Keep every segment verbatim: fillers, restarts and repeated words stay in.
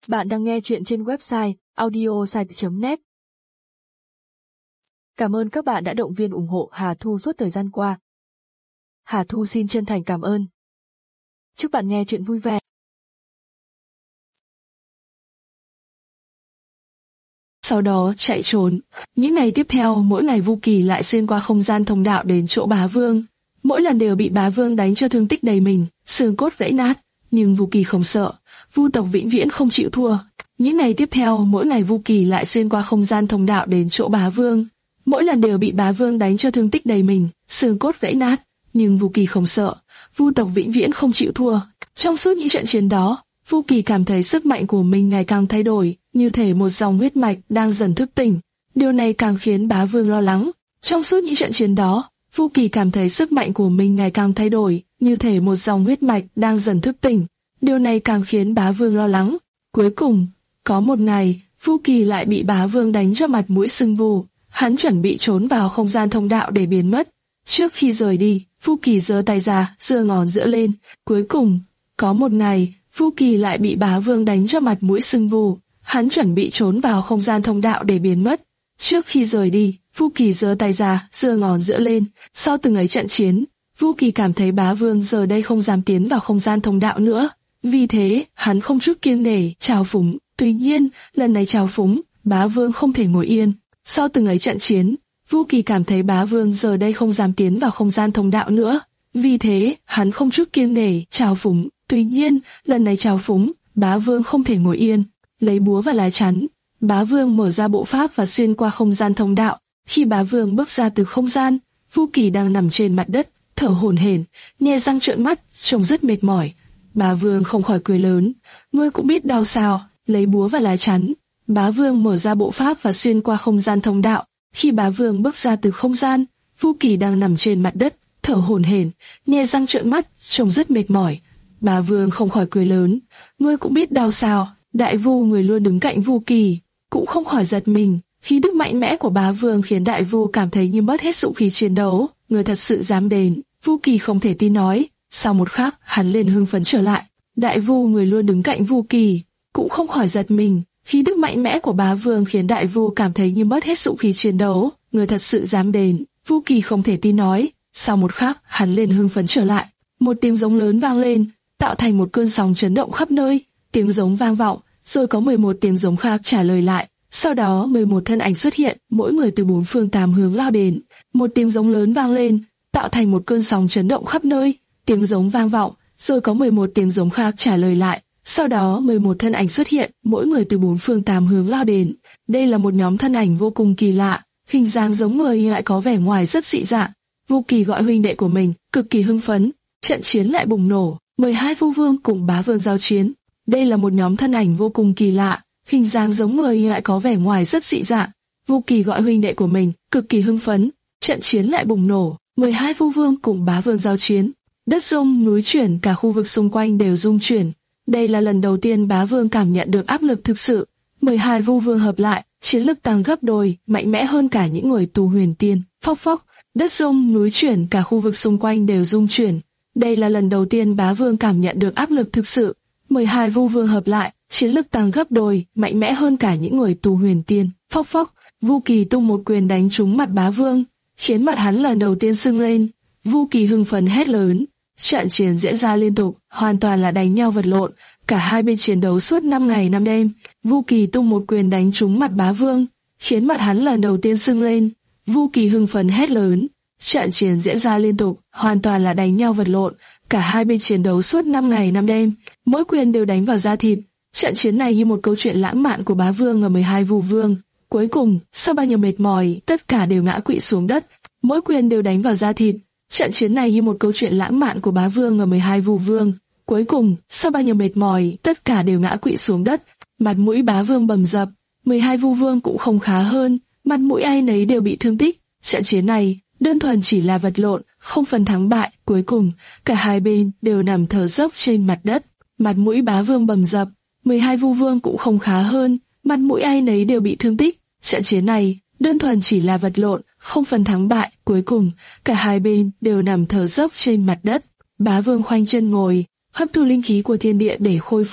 Bạn đang nghe chuyện trên website audiosite chấm net. Cảm ơn các bạn đã động viên ủng hộ Hà Thu suốt thời gian qua. Hà Thu xin chân thành cảm ơn. Chúc bạn nghe chuyện vui vẻ. Sau đó chạy trốn. Những ngày tiếp theo, mỗi ngày Vu Kỳ lại xuyên qua không gian thông đạo đến chỗ Bá Vương. Mỗi lần đều bị Bá Vương đánh cho thương tích đầy mình, xương cốt gãy nát. Nhưng Vu Kỳ không sợ, Vu tộc vĩnh viễn không chịu thua. Những ngày tiếp theo, mỗi ngày Vu Kỳ lại xuyên qua không gian thông đạo đến chỗ Bá Vương. Mỗi lần đều bị Bá Vương đánh cho thương tích đầy mình, xương cốt gãy nát. Nhưng Vu Kỳ không sợ, Vu tộc vĩnh viễn không chịu thua. Trong suốt những trận chiến đó, Vu Kỳ cảm thấy sức mạnh của mình ngày càng thay đổi, như thể một dòng huyết mạch đang dần thức tỉnh. Điều này càng khiến Bá Vương lo lắng. Trong suốt những trận chiến đó, Vu Kỳ cảm thấy sức mạnh của mình ngày càng thay đổi, như thể một dòng huyết mạch đang dần thức tỉnh. Điều này càng khiến Bá Vương lo lắng. Cuối cùng, có một ngày, Vu Kỳ lại bị Bá Vương đánh cho mặt mũi sưng vù. Hắn chuẩn bị trốn vào không gian thông đạo để biến mất. Trước khi rời đi, Vu Kỳ giơ tay ra, giơ ngón giữa lên. Cuối cùng, có một ngày, Vu Kỳ lại bị Bá Vương đánh cho mặt mũi sưng vù. Hắn chuẩn bị trốn vào không gian thông đạo để biến mất. Trước khi rời đi, Vu Kỳ giơ tay ra, giơ ngón giữa lên. Sau từng ấy trận chiến, Vu Kỳ cảm thấy Bá Vương giờ đây không dám tiến vào không gian thông đạo nữa. Vì thế, hắn không chút kiêng nể, trào phúng. Tuy nhiên, lần này trào phúng, Bá Vương không thể ngồi yên. Sau từng ấy trận chiến, Vu Kỳ cảm thấy Bá Vương giờ đây không dám tiến vào không gian thông đạo nữa. Vì thế, hắn không chút kiêng nể, trào phúng. Tuy nhiên, lần này trào phúng, Bá Vương không thể ngồi yên. Lấy búa và lá chắn, Bá Vương mở ra bộ pháp và xuyên qua không gian thông đạo. Khi Bá Vương bước ra từ không gian, Vu Kỳ đang nằm trên mặt đất, thở hổn hển, nhe răng trợn mắt, trông rất mệt mỏi. Bá Vương không khỏi cười lớn, ngươi cũng biết đau sao? Lấy búa và lá chắn, Bá Vương mở ra bộ pháp và xuyên qua không gian thông đạo. Khi Bá Vương bước ra từ không gian, Vu Kỳ đang nằm trên mặt đất, thở hổn hển, nhe răng trợn mắt, trông rất mệt mỏi. Bá Vương không khỏi cười lớn, ngươi cũng biết đau sao? Đại Vu, người luôn đứng cạnh Vu Kỳ, cũng không khỏi giật mình. Khí tức mạnh mẽ của Bá Vương khiến Đại Vu cảm thấy như mất hết dũng khí chiến đấu. Người thật sự dám đến. Vu Kỳ không thể tin nói. Sau một khắc, hắn liền hưng phấn trở lại. Đại Vu, người luôn đứng cạnh Vu Kỳ, cũng không khỏi giật mình. Khí tức mạnh mẽ của Bá Vương khiến Đại Vu cảm thấy như mất hết dũng khí chiến đấu. Người thật sự dám đến. Vu Kỳ không thể tin nói. Sau một khắc, hắn liền hưng phấn trở lại. Một tiếng giống lớn vang lên, tạo thành một cơn sóng chấn động khắp nơi. Tiếng giống vang vọng, rồi có mười một tiếng giống khác trả lời lại. Sau đó mười một thân ảnh xuất hiện, mỗi người từ bốn phương tám hướng lao đến. Một tiếng giống lớn vang lên, tạo thành một cơn sóng chấn động khắp nơi. Tiếng giống vang vọng, rồi có mười một tiếng giống khác trả lời lại. Sau đó mười một thân ảnh xuất hiện, mỗi người từ bốn phương tám hướng lao đến. Đây là một nhóm thân ảnh vô cùng kỳ lạ, hình dáng giống người nhưng lại có vẻ ngoài rất dị dạng. Vu Kỳ gọi huynh đệ của mình, cực kỳ hưng phấn. Trận chiến lại bùng nổ, mười hai Vu Vương cùng Bá Vương giao chiến. Đây là một nhóm thân ảnh vô cùng kỳ lạ, hình dáng giống người nhưng lại có vẻ ngoài rất dị dạng. Vu Kỳ gọi huynh đệ của mình, cực kỳ hưng phấn. Trận chiến lại bùng nổ, mười hai Vu Vương cùng Bá Vương giao chiến. Đất rung, núi chuyển, cả khu vực xung quanh đều rung chuyển. Đây là lần đầu tiên Bá Vương cảm nhận được áp lực thực sự. mười hai Vu Vương hợp lại, chiến lực tăng gấp đôi, mạnh mẽ hơn cả những người tu huyền tiên. Phốc phốc, đất rung, núi chuyển, cả khu vực xung quanh đều rung chuyển. Đây là lần đầu tiên Bá Vương cảm nhận được áp lực thực sự. mười hai Vu Vương hợp lại, chiến lực tăng gấp đôi, mạnh mẽ hơn cả những người tu huyền tiên. Phốc phốc, Vu Kỳ tung một quyền đánh trúng mặt Bá Vương, khiến mặt hắn lần đầu tiên sưng lên. Vu Kỳ hưng phấn hét lớn. Trận chiến diễn ra liên tục, hoàn toàn là đánh nhau vật lộn, cả hai bên chiến đấu suốt năm ngày năm đêm. Vu Kỳ tung một quyền đánh trúng mặt Bá Vương, khiến mặt hắn lần đầu tiên sưng lên. Vu Kỳ hưng phấn hét lớn. Trận chiến diễn ra liên tục, hoàn toàn là đánh nhau vật lộn, cả hai bên chiến đấu suốt năm ngày năm đêm, mỗi quyền đều đánh vào da thịt. Trận chiến này như một câu chuyện lãng mạn của Bá Vương và mười hai Vu Vương. Cuối cùng, sau bao nhiêu mệt mỏi, tất cả đều ngã quỵ xuống đất, mỗi quyền đều đánh vào da thịt. Trận chiến này như một câu chuyện lãng mạn của Bá Vương và mười hai Vu Vương. Cuối cùng, sau bao nhiêu mệt mỏi, tất cả đều ngã quỵ xuống đất. Mặt mũi Bá Vương bầm dập, mười hai Vu Vương cũng không khá hơn, mặt mũi ai nấy đều bị thương tích. Trận chiến này đơn thuần chỉ là vật lộn, không phân thắng bại. Cuối cùng, cả hai bên đều nằm thở dốc trên mặt đất. Mặt mũi Bá Vương bầm dập, mười hai Vu Vương cũng không khá hơn, mặt mũi ai nấy đều bị thương tích. Trận chiến này đơn thuần chỉ là vật lộn, không phân thắng bại. Cuối cùng, cả hai bên đều nằm thở dốc trên mặt đất. Bá Vương khoanh chân ngồi, hấp thu linh khí của thiên địa để khôi phục.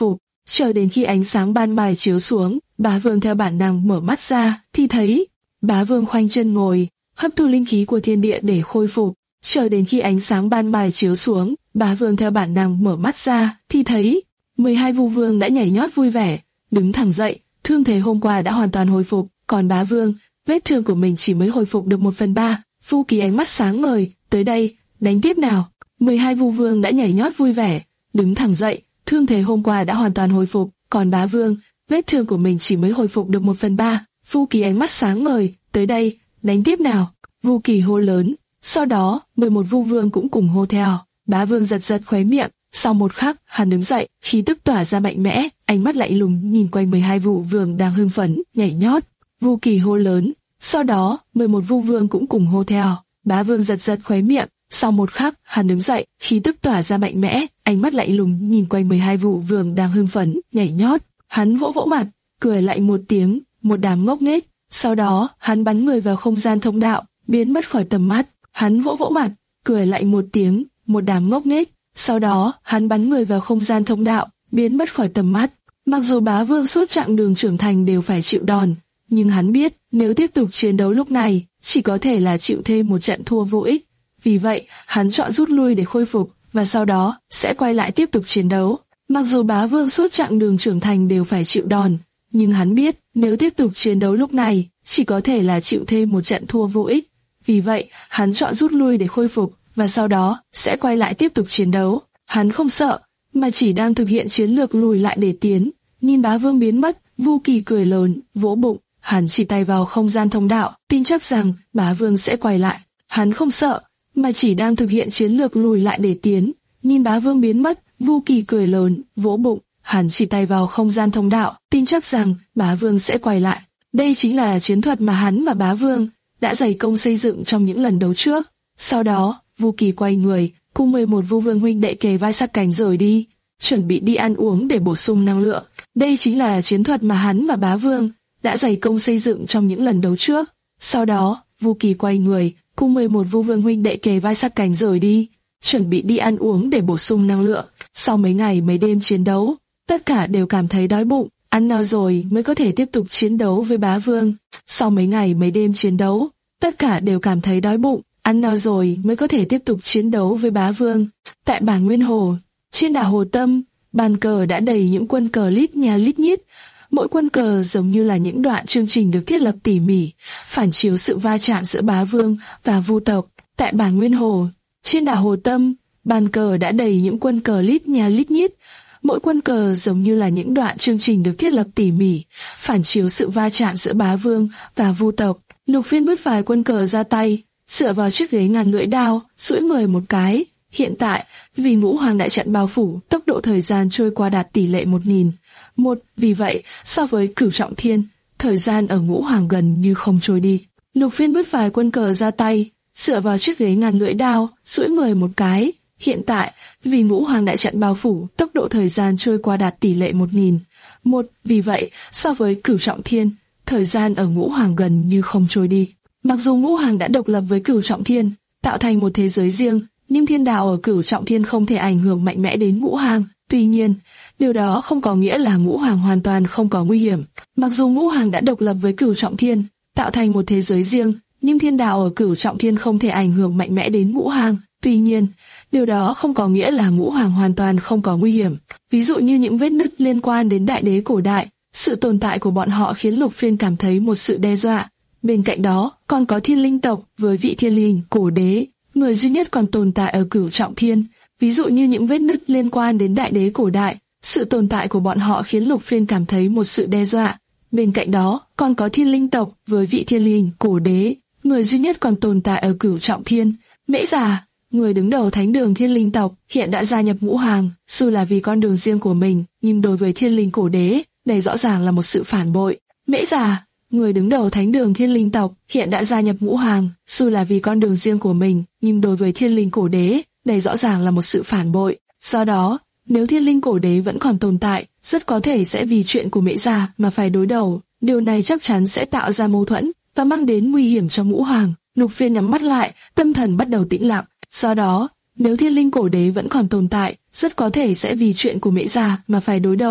Chờ đến khi ánh sáng ban mai chiếu xuống, Bá Vương theo bản năng mở mắt ra, thì thấy Bá Vương khoanh chân ngồi, hấp thu linh khí của thiên địa để khôi phục. Chờ đến khi ánh sáng ban mai chiếu xuống, Bá Vương theo bản năng mở mắt ra, thì thấy mười hai vu vương đã nhảy nhót vui vẻ, đứng thẳng dậy. Thương thế hôm qua đã hoàn toàn hồi phục, còn Bá Vương, vết thương của mình chỉ mới hồi phục được một phần ba. Vu Kỳ ánh mắt sáng ngời, tới đây, đánh tiếp nào. mười hai vu vương đã nhảy nhót vui vẻ, đứng thẳng dậy. Thương thế hôm qua đã hoàn toàn hồi phục, còn Bá Vương, vết thương của mình chỉ mới hồi phục được một phần ba. Vu Kỳ ánh mắt sáng ngời, tới đây, đánh tiếp nào. Vu Kỳ hô lớn, sau đó mười một vu vương cũng cùng hô theo. Bá Vương giật giật khóe miệng, sau một khắc, hắn đứng dậy, khí tức tỏa ra mạnh mẽ, ánh mắt lạnh lùng nhìn quanh mười hai vu vương đang hưng phấn, nhảy nhót. Vu Kỳ hô lớn, sau đó mười một vu vương cũng cùng hô theo. Bá Vương giật giật khóe miệng, sau một khắc, hắn đứng dậy, khí tức tỏa ra mạnh mẽ, ánh mắt lạnh lùng nhìn quanh mười hai vu vương đang hưng phấn, nhảy nhót. Hắn vỗ vỗ mặt, cười lạnh một tiếng, một đám ngốc nghếch. Sau đó, hắn bắn người vào không gian thông đạo, biến mất khỏi tầm mắt. Hắn vỗ vỗ mặt, cười lạnh một tiếng, một đám ngốc nghếch. Sau đó, hắn bắn người vào không gian thông đạo, biến mất khỏi tầm mắt. Mặc dù Bá Vương suốt chặng đường trưởng thành đều phải chịu đòn, nhưng hắn biết nếu tiếp tục chiến đấu lúc này, chỉ có thể là chịu thêm một trận thua vô ích. Vì vậy, hắn chọn rút lui để khôi phục, và sau đó sẽ quay lại tiếp tục chiến đấu. Mặc dù Bá Vương suốt chặng đường trưởng thành đều phải chịu đòn, nhưng hắn biết nếu tiếp tục chiến đấu lúc này, chỉ có thể là chịu thêm một trận thua vô ích. Vì vậy, hắn chọn rút lui để khôi phục, và sau đó sẽ quay lại tiếp tục chiến đấu. Hắn không sợ, mà chỉ đang thực hiện chiến lược lùi lại để tiến. Nhìn Bá Vương biến mất, Vu Kỳ cười lớn, vỗ bụng, hắn chỉ tay vào không gian thông đạo, tin chắc rằng Bá Vương sẽ quay lại. Hắn không sợ, mà chỉ đang thực hiện chiến lược lùi lại để tiến. Nhìn Bá Vương biến mất, Vu Kỳ cười lớn, vỗ bụng, hắn chỉ tay vào không gian thông đạo, tin chắc rằng Bá Vương sẽ quay lại. Đây chính là chiến thuật mà hắn và Bá Vương đã dày công xây dựng trong những lần đấu trước. Sau đó, Vu Kỳ quay người, cùng mười một vu vương huynh đệ kề vai sát cánh rời đi, chuẩn bị đi ăn uống để bổ sung năng lượng. Đây chính là chiến thuật mà hắn và Bá Vương đã dày công xây dựng trong những lần đấu trước. Sau đó, Vu Kỳ quay người, cùng mười một vu vương huynh đệ kề vai sát cánh rời đi, chuẩn bị đi ăn uống để bổ sung năng lượng. Sau mấy ngày mấy đêm chiến đấu, tất cả đều cảm thấy đói bụng, ăn no rồi mới có thể tiếp tục chiến đấu với Bá Vương. Sau mấy ngày mấy đêm chiến đấu, tất cả đều cảm thấy đói bụng, ăn no rồi mới có thể tiếp tục chiến đấu với Bá Vương. Tại bản Nguyên Hồ, trên đảo Hồ Tâm, bàn cờ đã đầy những quân cờ lít nha lít nhít. Mỗi quân cờ giống như là những đoạn chương trình được thiết lập tỉ mỉ, phản chiếu sự va chạm giữa Bá Vương và Vu tộc. Tại bản Nguyên Hồ, trên đảo Hồ Tâm, bàn cờ đã đầy những quân cờ lít nha lít nhít. Mỗi quân cờ giống như là những đoạn chương trình được thiết lập tỉ mỉ, phản chiếu sự va chạm giữa Bá Vương và Vu tộc. Lục Phiên vứt vài quân cờ ra tay, dựa vào chiếc ghế ngàn lưỡi đao, duỗi người một cái. Hiện tại, vì ngũ hoàng đại trận bao phủ, tốc độ thời gian trôi qua đạt tỷ lệ một nghìn. Một, vì vậy, so với Cửu Trọng Thiên, thời gian ở ngũ hoàng gần như không trôi đi. Lục Phiên vứt vài quân cờ ra tay, dựa vào chiếc ghế ngàn lưỡi đao, duỗi người một cái. Hiện tại, vì ngũ hoàng đại trận bao phủ, tốc độ thời gian trôi qua đạt tỷ lệ một nghìn. Một, vì vậy, so với Cửu Trọng Thiên, thời gian ở ngũ hoàng gần như không trôi đi. Mặc dù ngũ hoàng đã độc lập với Cửu Trọng Thiên, tạo thành một thế giới riêng, nhưng thiên đạo ở Cửu Trọng Thiên không thể ảnh hưởng mạnh mẽ đến ngũ hoàng. Tuy nhiên, điều đó không có nghĩa là ngũ hoàng hoàn toàn không có nguy hiểm. Mặc dù ngũ hoàng đã độc lập với Cửu Trọng Thiên, tạo thành một thế giới riêng, nhưng thiên đạo ở Cửu Trọng Thiên không thể ảnh hưởng mạnh mẽ đến ngũ hoàng. Tuy nhiên, điều đó không có nghĩa là ngũ hoàng hoàn toàn không có nguy hiểm. Ví dụ như những vết nứt liên quan đến đại đế cổ đại, sự tồn tại của bọn họ khiến Lục Phiên cảm thấy một sự đe dọa. Bên cạnh đó, còn có Thiên Linh tộc với vị Thiên Linh cổ đế, người duy nhất còn tồn tại ở Cửu Trọng Thiên. Ví dụ như những vết nứt liên quan đến đại đế cổ đại, sự tồn tại của bọn họ khiến Lục Phiên cảm thấy một sự đe dọa. Bên cạnh đó, còn có Thiên Linh tộc với vị Thiên Linh cổ đế, người duy nhất còn tồn tại ở Cửu Trọng Thiên. Mễ Già, người đứng đầu thánh đường Thiên Linh tộc, hiện đã gia nhập ngũ hoàng, dù là vì con đường riêng của mình, nhưng đối với Thiên Linh cổ đế, đây rõ ràng là một sự phản bội. Mễ Già, người đứng đầu thánh đường Thiên Linh tộc, hiện đã gia nhập ngũ hoàng, dù là vì con đường riêng của mình, nhưng đối với Thiên Linh cổ đế, đây rõ ràng là một sự phản bội. Do đó, nếu Thiên Linh cổ đế vẫn còn tồn tại, rất có thể sẽ vì chuyện của Mễ Già mà phải đối đầu. Điều này chắc chắn sẽ tạo ra mâu thuẫn và mang đến nguy hiểm cho ngũ hoàng. Lục Phiên nhắm mắt lại, tâm thần bắt đầu tĩnh lặng. Do đó, nếu Thiên Linh cổ đế vẫn còn tồn tại, rất có thể sẽ vì chuyện của Mễ Già mà phải đối đầu.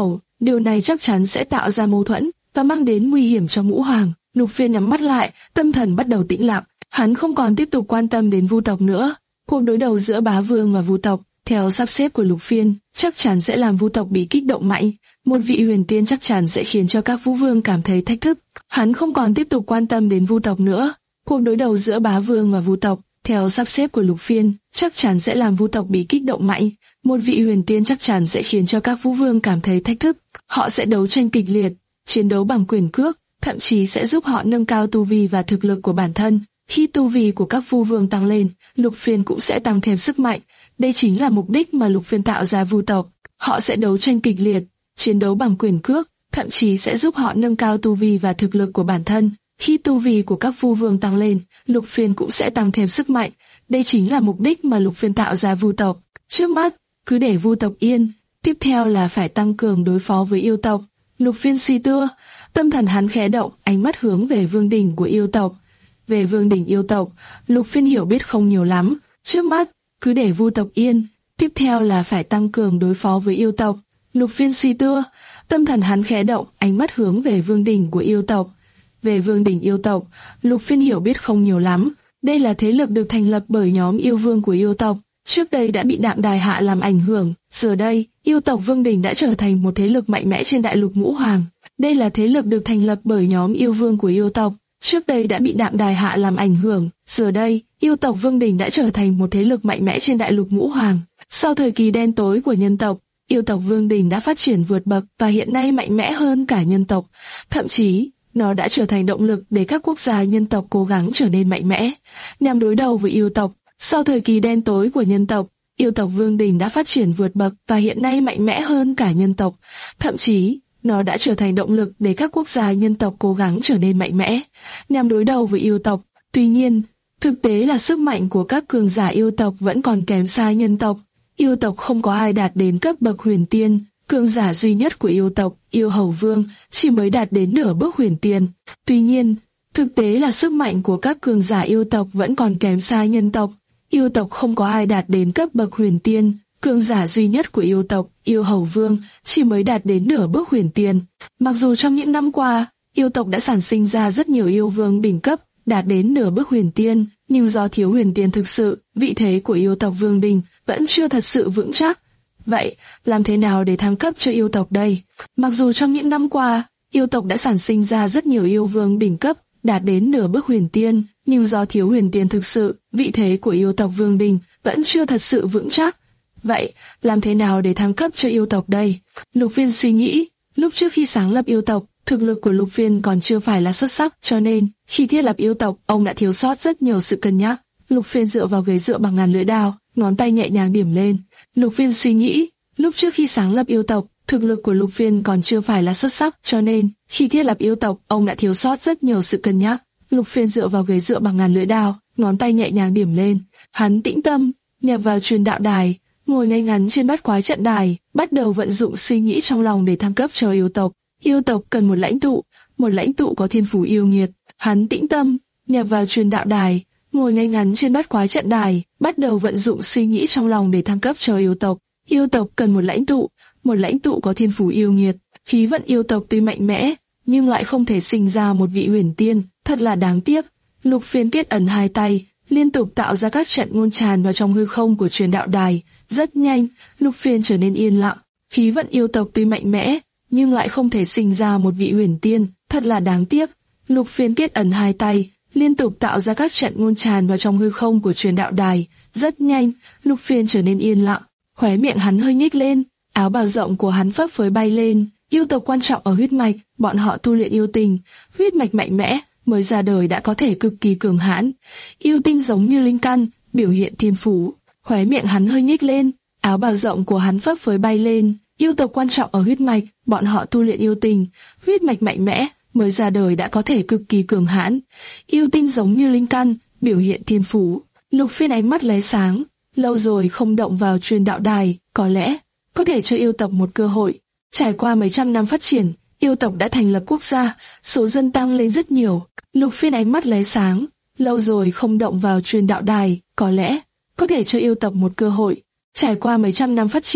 điều này chắc chắn sẽ tạo ra mâu thuẫn và mang đến nguy hiểm cho Ngũ Hoàng. Lục Phiên nhắm mắt lại, tâm thần bắt đầu tĩnh lặng, hắn không còn tiếp tục quan tâm đến Vu tộc nữa. Cuộc đối đầu giữa Bá Vương và Vu tộc, theo sắp xếp của Lục Phiên, chắc chắn sẽ làm Vu tộc bị kích động mạnh. Một vị huyền tiên chắc chắn sẽ khiến cho các Vũ Vương cảm thấy thách thức. Hắn không còn tiếp tục quan tâm đến Vu tộc nữa. Cuộc đối đầu giữa Bá Vương và Vu tộc, theo sắp xếp của Lục Phiên, chắc chắn sẽ làm Vu tộc bị kích động mạnh. Một vị huyền tiên chắc chắn sẽ khiến cho các Vũ Vương cảm thấy thách thức. Họ sẽ đấu tranh kịch liệt, chiến đấu bằng quyền cước, thậm chí sẽ giúp họ nâng cao tu vi và thực lực của bản thân. Khi tu vi của các Vu Vương tăng lên, Lục Phiên cũng sẽ tăng thêm sức mạnh. Đây chính là mục đích mà Lục Phiên tạo ra Vu tộc. Họ sẽ đấu tranh kịch liệt, chiến đấu bằng quyền cước, thậm chí sẽ giúp họ nâng cao tu vi và thực lực của bản thân. Khi tu vi của các Vu Vương tăng lên, Lục Phiên cũng sẽ tăng thêm sức mạnh. Đây chính là mục đích mà Lục Phiên tạo ra Vu tộc. Trước mắt, cứ để Vu tộc yên, tiếp theo là phải tăng cường đối phó với yêu tộc. Lục Phiên suy tư, tâm thần hắn khẽ động, ánh mắt hướng về vương đỉnh của yêu tộc. Về vương đỉnh yêu tộc, Lục Phiên hiểu biết không nhiều lắm. Trước mắt, cứ để Vu tộc yên, tiếp theo là phải tăng cường đối phó với yêu tộc. Lục Phiên suy tư, tâm thần hắn khẽ động, ánh mắt hướng về vương đỉnh của yêu tộc. Về vương đỉnh yêu tộc, Lục Phiên hiểu biết không nhiều lắm. Đây là thế lực được thành lập bởi nhóm yêu vương của yêu tộc. Trước đây đã bị Đạm Đài Hạ làm ảnh hưởng, giờ đây, yêu tộc Vương Đình đã trở thành một thế lực mạnh mẽ trên đại lục Ngũ Hoàng. Đây là thế lực được thành lập bởi nhóm yêu vương của yêu tộc. Trước đây đã bị Đạm Đài Hạ làm ảnh hưởng, giờ đây, yêu tộc Vương Đình đã trở thành một thế lực mạnh mẽ trên đại lục Ngũ Hoàng. Sau thời kỳ đen tối của nhân tộc, yêu tộc Vương Đình đã phát triển vượt bậc và hiện nay mạnh mẽ hơn cả nhân tộc. Thậm chí, nó đã trở thành động lực để các quốc gia nhân tộc cố gắng trở nên mạnh mẽ, nhằm đối đầu với yêu tộc. Sau thời kỳ đen tối của nhân tộc, yêu tộc Vương Đình đã phát triển vượt bậc và hiện nay mạnh mẽ hơn cả nhân tộc. Thậm chí, nó đã trở thành động lực để các quốc gia nhân tộc cố gắng trở nên mạnh mẽ, nhằm đối đầu với yêu tộc. Tuy nhiên, thực tế là sức mạnh của các cường giả yêu tộc vẫn còn kém xa nhân tộc. Yêu tộc không có ai đạt đến cấp bậc huyền tiên. Cường giả duy nhất của yêu tộc, Yêu Hầu Vương, chỉ mới đạt đến nửa bước huyền tiên. Tuy nhiên, thực tế là sức mạnh của các cường giả yêu tộc vẫn còn kém xa nhân tộc. Yêu tộc không có ai đạt đến cấp bậc huyền tiên. Cường giả duy nhất của yêu tộc, Yêu Hầu Vương, chỉ mới đạt đến nửa bước huyền tiên. Mặc dù trong những năm qua, yêu tộc đã sản sinh ra rất nhiều yêu vương đỉnh cấp, đạt đến nửa bước huyền tiên, nhưng do thiếu huyền tiên thực sự, vị thế của yêu tộc Vương Đình vẫn chưa thật sự vững chắc. Vậy, làm thế nào để thăng cấp cho yêu tộc đây? Mặc dù trong những năm qua, yêu tộc đã sản sinh ra rất nhiều yêu vương đỉnh cấp, đạt đến nửa bước huyền tiên, nhưng do thiếu huyền tiên thực sự, vị thế của yêu tộc Vương Đình vẫn chưa thật sự vững chắc. Vậy, làm thế nào để thăng cấp cho yêu tộc đây? Lục Phiên suy nghĩ, lúc trước khi sáng lập yêu tộc, thực lực của Lục Phiên còn chưa phải là xuất sắc, cho nên, khi thiết lập yêu tộc, ông đã thiếu sót rất nhiều sự cân nhắc. Lục Phiên dựa vào ghế dựa bằng ngàn lưỡi đao, ngón tay nhẹ nhàng điểm lên. Lục Phiên suy nghĩ, lúc trước khi sáng lập yêu tộc, thực lực của Lục Phiên còn chưa phải là xuất sắc, cho nên, khi thiết lập yêu tộc, ông đã thiếu sót rất nhiều sự cân nhắc. Lục Phiên dựa vào ghế dựa bằng ngàn lưỡi đao, ngón tay nhẹ nhàng điểm lên. Hắn tĩnh tâm, nhập vào truyền đạo đài, ngồi ngay ngắn trên bát quái trận đài, bắt đầu vận dụng suy nghĩ trong lòng để thăng cấp cho yêu tộc. Yêu tộc cần một lãnh tụ, một lãnh tụ có thiên phú yêu nghiệt. Hắn tĩnh tâm, nhập vào truyền đạo đài, ngồi ngay ngắn trên bát quái trận đài, bắt đầu vận dụng suy nghĩ trong lòng để thăng cấp cho yêu tộc. Yêu tộc cần một lãnh tụ, một lãnh tụ có thiên phú yêu nghiệt. Khí vận yêu tộc tuy mạnh mẽ, nhưng lại không thể sinh ra một vị huyền tiên, thật là đáng tiếc. Lục Phiên kết ấn hai tay, liên tục tạo ra các trận ngôn tràn vào trong hư không của truyền đạo đài. Rất nhanh, Lục Phiên trở nên yên lặng. Khí vận yêu tộc tuy mạnh mẽ, nhưng lại không thể sinh ra một vị huyền tiên, thật là đáng tiếc. Lục Phiên kết ấn hai tay, liên tục tạo ra các trận ngôn tràn vào trong hư không của truyền đạo đài. Rất nhanh, Lục Phiên trở nên yên lặng. Khóe miệng hắn hơi nhếch lên, áo bào rộng của hắn phấp phới bay lên. Yêu tộc quan trọng ở huyết mạch, bọn họ tu luyện yêu tình, huyết mạch mạnh mẽ, mới ra đời đã có thể cực kỳ cường hãn. Yêu tinh giống như linh căn, biểu hiện thiên phú. Khóe miệng hắn hơi nhếch lên, áo bào rộng của hắn phấp phới bay lên. Yêu tộc quan trọng ở huyết mạch, bọn họ tu luyện yêu tình, huyết mạch mạnh mẽ, mới ra đời đã có thể cực kỳ cường hãn. Yêu tinh giống như linh căn, biểu hiện thiên phú. Lục Phiên ánh mắt lóe sáng, lâu rồi không động vào truyền đạo đài, có lẽ có thể cho yêu tộc một cơ hội. Trải qua mấy trăm năm phát triển, yêu tộc đã thành lập quốc gia, số dân tăng lên rất nhiều. Lục Phiên ánh mắt lóe sáng, lâu rồi không động vào truyền đạo đài, có lẽ có thể cho yêu tộc một cơ hội. Trải qua mấy trăm năm phát triển,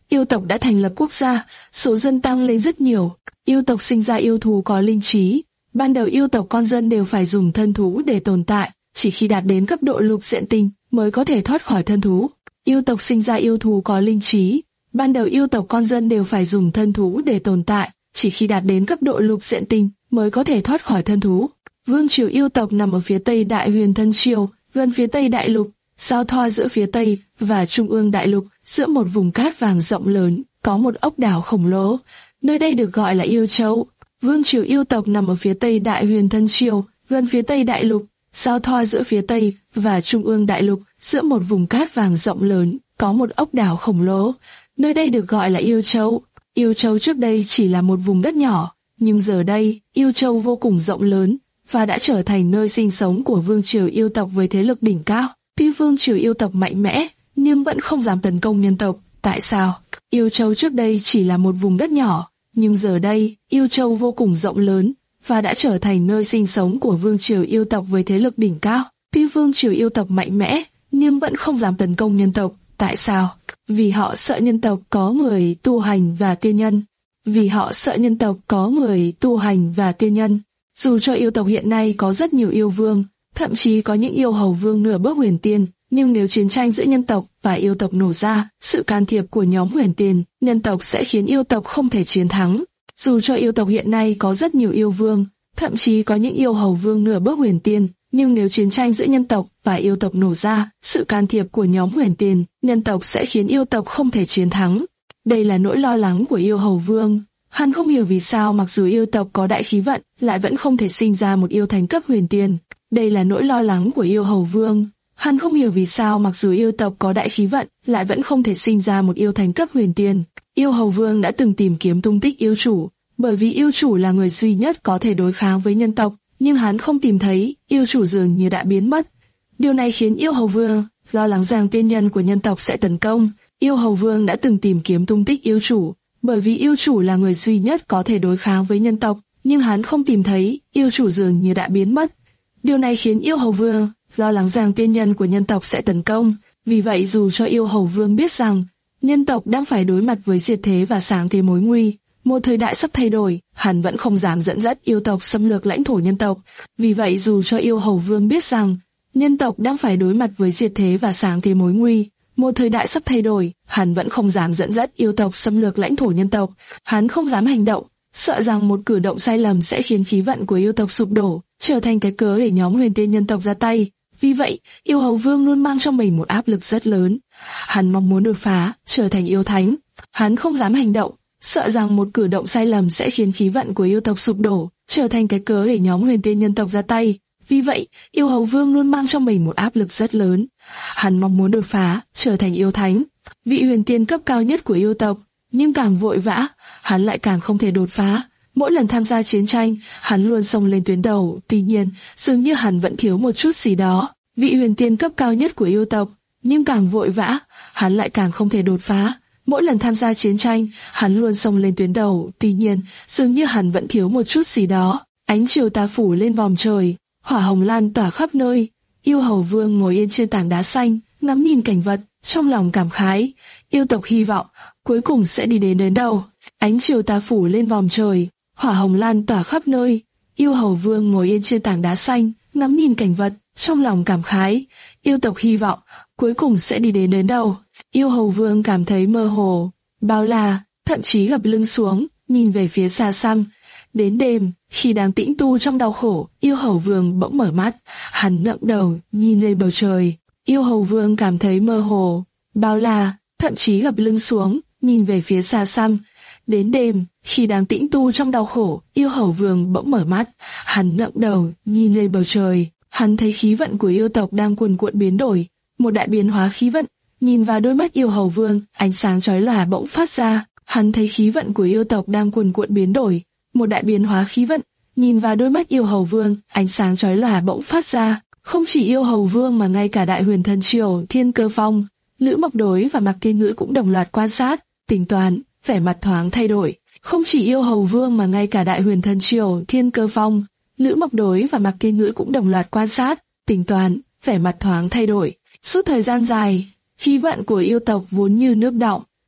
yêu tộc đã thành lập quốc gia, số dân tăng lên rất nhiều. Yêu tộc sinh ra yêu thú có linh trí. Ban đầu yêu tộc con dân đều phải dùng thân thú để tồn tại, chỉ khi đạt đến cấp độ lục diện tinh mới có thể thoát khỏi thân thú. Yêu tộc sinh ra yêu thú có linh trí. Ban đầu yêu tộc con dân đều phải dùng thân thú để tồn tại, chỉ khi đạt đến cấp độ lục diện tinh mới có thể thoát khỏi thân thú. Vương triều yêu tộc nằm ở phía tây Đại Huyền Thân Triều, gần phía tây đại lục, giao thoa giữa phía tây và trung ương đại lục, giữa một vùng cát vàng rộng lớn, có một ốc đảo khổng lồ. Nơi đây được gọi là Yêu Châu. Vương triều yêu tộc nằm ở phía tây Đại Huyền Thân Triều, gần phía tây đại lục, giao thoa giữa phía tây và trung ương đại lục, giữa một vùng cát vàng rộng lớn, có một ốc đảo khổng lồ. Nơi đây được gọi là Yêu Châu. Yêu Châu trước đây chỉ là một vùng đất nhỏ, nhưng giờ đây, Yêu Châu vô cùng rộng lớn và đã trở thành nơi sinh sống của vương triều yêu tộc với thế lực đỉnh cao. Tuy vương triều yêu tộc mạnh mẽ, nhưng vẫn không dám tấn công nhân tộc. Tại sao? Yêu Châu trước đây chỉ là một vùng đất nhỏ, nhưng giờ đây, Yêu Châu vô cùng rộng lớn và đã trở thành nơi sinh sống của vương triều yêu tộc với thế lực đỉnh cao. Tuy vương triều yêu tộc mạnh mẽ, nhưng vẫn không dám tấn công nhân tộc. Tại sao? Vì họ sợ nhân tộc có người tu hành và tiên nhân. Vì họ sợ nhân tộc có người tu hành và tiên nhân. Dù cho yêu tộc hiện nay có rất nhiều yêu vương, thậm chí có những yêu hầu vương nửa bước huyền tiên, nhưng nếu chiến tranh giữa nhân tộc và yêu tộc nổ ra, sự can thiệp của nhóm huyền tiên, nhân tộc sẽ khiến yêu tộc không thể chiến thắng. Dù cho yêu tộc hiện nay có rất nhiều yêu vương, thậm chí có những yêu hầu vương nửa bước huyền tiên, nhưng nếu chiến tranh giữa nhân tộc và yêu tộc nổ ra, sự can thiệp của nhóm huyền tiên, nhân tộc sẽ khiến yêu tộc không thể chiến thắng. Đây là nỗi lo lắng của yêu hầu vương. Hắn không hiểu vì sao mặc dù yêu tộc có đại khí vận, lại vẫn không thể sinh ra một yêu thánh cấp huyền tiên. Đây là nỗi lo lắng của yêu hầu vương. Hắn không hiểu vì sao mặc dù yêu tộc có đại khí vận, lại vẫn không thể sinh ra một yêu thánh cấp huyền tiên. Yêu hầu vương đã từng tìm kiếm tung tích yêu chủ, bởi vì yêu chủ là người duy nhất có thể đối kháng với nhân tộc, nhưng hắn không tìm thấy, yêu chủ dường như đã biến mất. Điều này khiến yêu hầu vương lo lắng rằng tiên nhân của nhân tộc sẽ tấn công. Yêu hầu vương đã từng tìm kiếm tung tích yêu chủ, bởi vì yêu chủ là người duy nhất có thể đối kháng với nhân tộc, nhưng hắn không tìm thấy, yêu chủ dường như đã biến mất. Điều này khiến yêu hầu vương lo lắng rằng tiên nhân của nhân tộc sẽ tấn công. Vì vậy dù cho yêu hầu vương biết rằng nhân tộc đang phải đối mặt với diệt thế và sáng thế mối nguy, một thời đại sắp thay đổi, hắn vẫn không dám dẫn dắt yêu tộc xâm lược lãnh thổ nhân tộc. Vì vậy dù cho yêu hầu vương biết rằng nhân tộc đang phải đối mặt với diệt thế và sáng thế mối nguy, một thời đại sắp thay đổi, hắn vẫn không dám dẫn dắt yêu tộc xâm lược lãnh thổ nhân tộc. Hắn không dám hành động, sợ rằng một cử động sai lầm sẽ khiến khí vận của yêu tộc sụp đổ, trở thành cái cớ để nhóm huyền tiên nhân tộc ra tay. Vì vậy, yêu hầu vương luôn mang trong mình một áp lực rất lớn. Hắn mong muốn đột phá, trở thành yêu thánh. Hắn không dám hành động, sợ rằng một cử động sai lầm sẽ khiến khí vận của yêu tộc sụp đổ, trở thành cái cớ để nhóm huyền tiên nhân tộc ra tay. Vì vậy, yêu hầu vương luôn mang trong mình một áp lực rất lớn. Hắn mong muốn đột phá, trở thành yêu thánh, vị huyền tiên cấp cao nhất của yêu tộc, nhưng càng vội vã, hắn lại càng không thể đột phá. Mỗi lần tham gia chiến tranh, hắn luôn xông lên tuyến đầu, tuy nhiên, dường như hắn vẫn thiếu một chút gì đó. Vị huyền tiên cấp cao nhất của yêu tộc, nhưng càng vội vã, hắn lại càng không thể đột phá. Mỗi lần tham gia chiến tranh, hắn luôn xông lên tuyến đầu, tuy nhiên, dường như hắn vẫn thiếu một chút gì đó. Ánh chiều tà phủ lên vòm trời, hỏa hồng lan tỏa khắp nơi. Yêu hầu vương ngồi yên trên tảng đá xanh, ngắm nhìn cảnh vật, trong lòng cảm khái. Yêu tộc hy vọng cuối cùng sẽ đi đến đến đâu. Ánh chiều tà phủ lên vòm trời, hỏa hồng lan tỏa khắp nơi. Yêu hầu vương ngồi yên trên tảng đá xanh, ngắm nhìn cảnh vật, trong lòng cảm khái. Yêu tộc hy vọng cuối cùng sẽ đi đến đến đâu. Yêu hầu vương cảm thấy mơ hồ, bao la, thậm chí gập lưng xuống, nhìn về phía xa xăm. Đến đêm, khi đang tĩnh tu trong đau khổ, yêu hầu vương bỗng mở mắt. Hắn ngẩng đầu, nhìn lên bầu trời. Yêu hầu vương cảm thấy mơ hồ, bao la, thậm chí gập lưng xuống, nhìn về phía xa xăm. Đến đêm, khi đang tĩnh tu trong đau khổ, yêu hầu vương bỗng mở mắt. Hắn ngẩng đầu, nhìn lên bầu trời. Hắn thấy khí vận của yêu tộc đang cuồn cuộn biến đổi, một đại biến hóa khí vận. Nhìn vào đôi mắt yêu hầu vương, ánh sáng chói lòa bỗng phát ra. Hắn thấy khí vận của yêu tộc đang cuồn cuộn biến đổi, một đại biến hóa khí vận. Nhìn vào đôi mắt yêu hầu vương, ánh sáng chói lòa bỗng phát ra. Không chỉ yêu hầu vương mà ngay cả Đại Huyền Thần Triều, Thiên Cơ Phong, Lữ Mộc Đối và Mạc Thiên Ngữ cũng đồng loạt quan sát, tính toán, vẻ mặt thoáng thay đổi. Không chỉ yêu hầu vương mà ngay cả Đại Huyền Thần Triều, Thiên Cơ Phong, Lữ Mộc Đối và Mạc Thiên Ngữ cũng đồng loạt quan sát, tính toán, vẻ mặt thoáng thay đổi. Suốt thời gian dài, khí vận của yêu tộc vốn như nước đọng,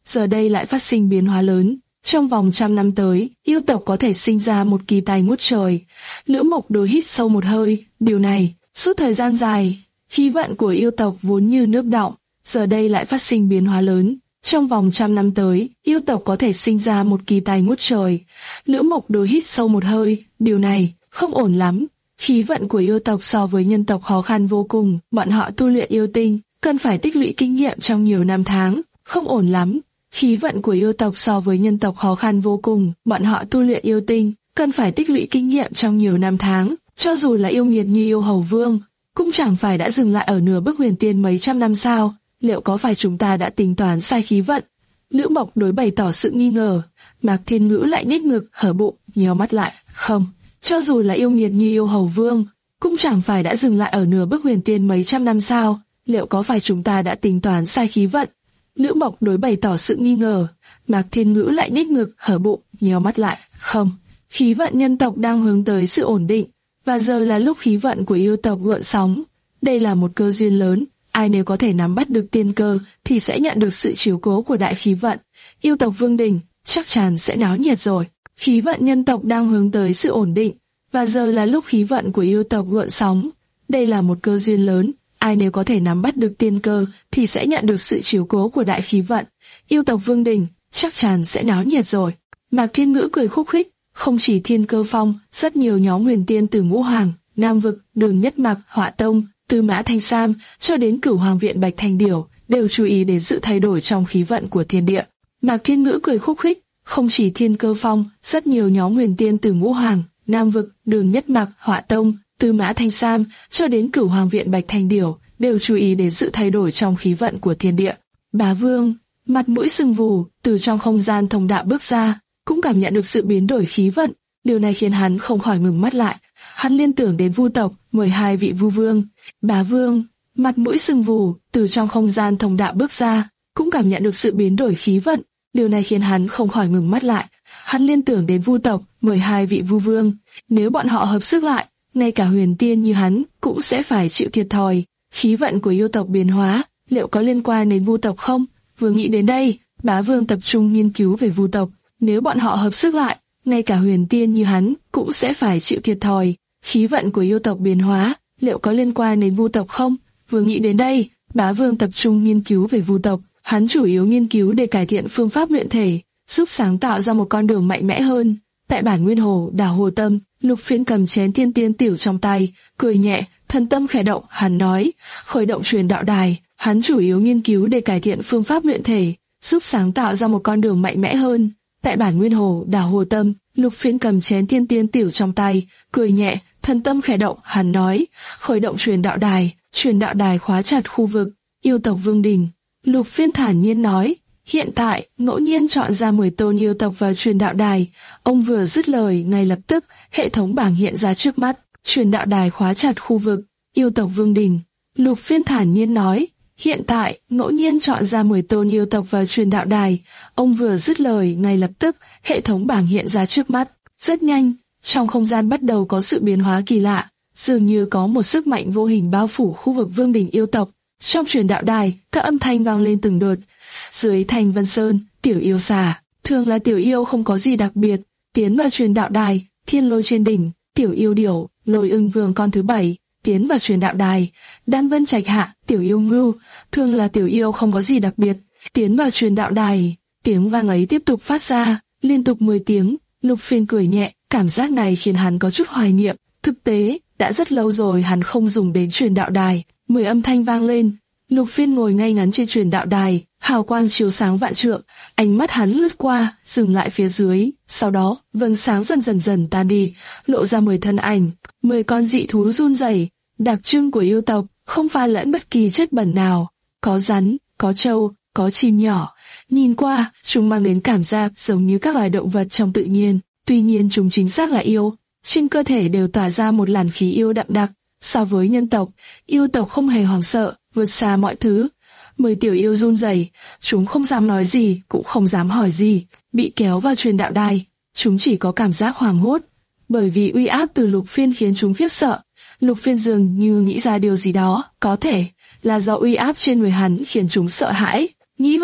giờ đây lại phát sinh biến hóa lớn. Trong vòng trăm năm tới, yêu tộc có thể sinh ra một kỳ tài ngút trời. Lữ Mộc Đối hít sâu một hơi, điều này, suốt thời gian dài, khí vận của yêu tộc vốn như nước đọng, giờ đây lại phát sinh biến hóa lớn. Trong vòng trăm năm tới, yêu tộc có thể sinh ra một kỳ tài ngút trời. Lữ Mộc Đối hít sâu một hơi, điều này, không ổn lắm. Khí vận của yêu tộc so với nhân tộc khó khăn vô cùng, bọn họ tu luyện yêu tinh, cần phải tích lũy kinh nghiệm trong nhiều năm tháng, không ổn lắm. Khí vận của yêu tộc so với nhân tộc khó khăn vô cùng, bọn họ tu luyện yêu tinh, cần phải tích lũy kinh nghiệm trong nhiều năm tháng, cho dù là yêu nghiệt như yêu hầu vương, cũng chẳng phải đã dừng lại ở nửa bước huyền tiên mấy trăm năm sao, liệu có phải chúng ta đã tính toán sai khí vận? Lữ Mộc Đối bày tỏ sự nghi ngờ, Mạc Thiên Ngữ lại nhếch ngực, hở bụng, nheo mắt lại, không, cho dù là yêu nghiệt như yêu hầu vương, cũng chẳng phải đã dừng lại ở nửa bước huyền tiên mấy trăm năm sao, liệu có phải chúng ta đã tính toán sai khí vận? Lữ Mộc Đối bày tỏ sự nghi ngờ, Mạc Thiên Ngữ lại nhếch ngực, hở bụng, nheo mắt lại, không, khí vận nhân tộc đang hướng tới sự ổn định, và giờ là lúc khí vận của yêu tộc gợn sóng. Đây là một cơ duyên lớn, ai nếu có thể nắm bắt được tiên cơ thì sẽ nhận được sự chiếu cố của đại khí vận. Yêu tộc Vương Đình chắc chắn sẽ náo nhiệt rồi. Khí vận nhân tộc đang hướng tới sự ổn định, và giờ là lúc khí vận của yêu tộc gợn sóng. Đây là một cơ duyên lớn, ai nếu có thể nắm bắt được tiên cơ thì sẽ nhận được sự chiếu cố của đại khí vận. Yêu tộc Vương Đình chắc chắn sẽ náo nhiệt rồi. Mạc Thiên Ngữ cười khúc khích, không chỉ Thiên Cơ Phong, rất nhiều nhóm huyền tiên từ Ngũ Hoàng, Nam Vực, Đường Nhất Mạc, Họa Tông, Tư Mã Thanh Sam cho đến Cửu Hoàng Viện Bạch Thành Điểu đều chú ý đến sự thay đổi trong khí vận của thiên địa. Mạc Thiên Ngữ cười khúc khích, không chỉ Thiên Cơ Phong, rất nhiều nhóm huyền tiên từ Ngũ Hoàng, Nam Vực, Đường Nhất Mạc, Họa Tông, Tư Mã Thanh Sam cho đến Cửu Hoàng Viện Bạch Thành Điểu đều chú ý đến sự thay đổi trong khí vận của thiên địa. Bá Vương, mặt mũi sưng vù, từ trong không gian thông đạo bước ra, cũng cảm nhận được sự biến đổi khí vận. Điều này khiến hắn không khỏi ngừng mắt lại. Hắn liên tưởng đến Vu tộc, mười hai vị Vu Vương. Bá Vương, mặt mũi sưng vù, từ trong không gian thông đạo bước ra, cũng cảm nhận được sự biến đổi khí vận. Điều này khiến hắn không khỏi ngừng mắt lại. Hắn liên tưởng đến Vu tộc, mười hai vị Vu Vương. Nếu bọn họ hợp sức lại, ngay cả huyền tiên như hắn cũng sẽ phải chịu thiệt thòi. Khí vận của yêu tộc biến hóa, liệu có liên quan đến Vu tộc không? Vừa nghĩ đến đây, Bá Vương tập trung nghiên cứu về Vu tộc. Nếu bọn họ hợp sức lại, ngay cả huyền tiên như hắn cũng sẽ phải chịu thiệt thòi. Khí vận của yêu tộc biến hóa, liệu có liên quan đến Vu tộc không? Vừa nghĩ đến đây, Bá Vương tập trung nghiên cứu về Vu tộc. Hắn chủ yếu nghiên cứu để cải thiện phương pháp luyện thể, giúp sáng tạo ra một con đường mạnh mẽ hơn. Tại bản Nguyên Hồ, đảo Hồ Tâm, Lục Phiến cầm chén tiên tiên tiểu trong tay, cười nhẹ, thần tâm khẽ động, hắn nói, khởi động truyền đạo đài. Hắn chủ yếu nghiên cứu để cải thiện phương pháp luyện thể, giúp sáng tạo ra một con đường mạnh mẽ hơn. Tại bản Nguyên Hồ, đảo Hồ Tâm, Lục Phiến cầm chén tiên tiên tiểu trong tay, cười nhẹ, thần tâm khẽ động, hắn nói, khởi động truyền đạo đài. Truyền đạo đài khóa chặt khu vực yêu tộc Vương Đình. Lục Phiến thản nhiên nói, hiện tại ngẫu nhiên chọn ra mười tôn yêu tộc vào truyền đạo đài. Ông vừa dứt lời, ngay lập tức hệ thống bảng hiện ra trước mắt. Truyền đạo đài khóa chặt khu vực yêu tộc Vương Đình. Lục Phiến thản nhiên nói, hiện tại ngẫu nhiên chọn ra mười tôn yêu tộc vào truyền đạo đài. Ông vừa dứt lời, ngay lập tức hệ thống bảng hiện ra trước mắt. Rất nhanh, trong không gian bắt đầu có sự biến hóa kỳ lạ, dường như có một sức mạnh vô hình bao phủ khu vực Vương Đình yêu tộc. Trong truyền đạo đài, các âm thanh vang lên từng đợt. Dưới Thành Vân Sơn, tiểu yêu xà, thường là tiểu yêu không có gì đặc biệt, tiến vào truyền đạo đài. Thiên Lôi trên đỉnh, tiểu yêu điểu, Lôi Ưng Vương con thứ bảy, tiến vào truyền đạo đài. Đan Vân Trạch hạ, tiểu yêu ngưu, thường là tiểu yêu không có gì đặc biệt, tiến vào truyền đạo đài. Tiếng vang ấy tiếp tục phát ra, liên tục mười tiếng. Lục Phiến cười nhẹ, cảm giác này khiến hắn có chút hoài niệm. Thực tế, đã rất lâu rồi hắn không dùng đến truyền đạo đài. Mười âm thanh vang lên, Lục Phiến ngồi ngay ngắn trên truyền đạo đài, hào quang chiếu sáng vạn trượng, ánh mắt hắn lướt qua, dừng lại phía dưới, sau đó, vầng sáng dần dần dần tan đi, lộ ra mười thân ảnh, mười con dị thú run rẩy, đặc trưng của yêu tộc, không pha lẫn bất kỳ chất bẩn nào, có rắn, có trâu, có chim nhỏ, nhìn qua, chúng mang đến cảm giác giống như các loài động vật trong tự nhiên, tuy nhiên chúng chính xác là yêu, trên cơ thể đều tỏa ra một làn khí yêu đậm đặc. So với nhân tộc, yêu tộc không hề hoảng sợ, vượt xa mọi thứ. Mười tiểu yêu run rẩy, chúng không dám nói gì, cũng không dám hỏi gì. Bị kéo vào truyền đạo đài, chúng chỉ có cảm giác hoảng hốt, bởi vì uy áp từ Lục Phiến khiến chúng khiếp sợ. Lục Phiến dường như nghĩ ra điều gì đó, có thể là do uy áp trên người hắn khiến chúng sợ hãi. Nghĩ vậy,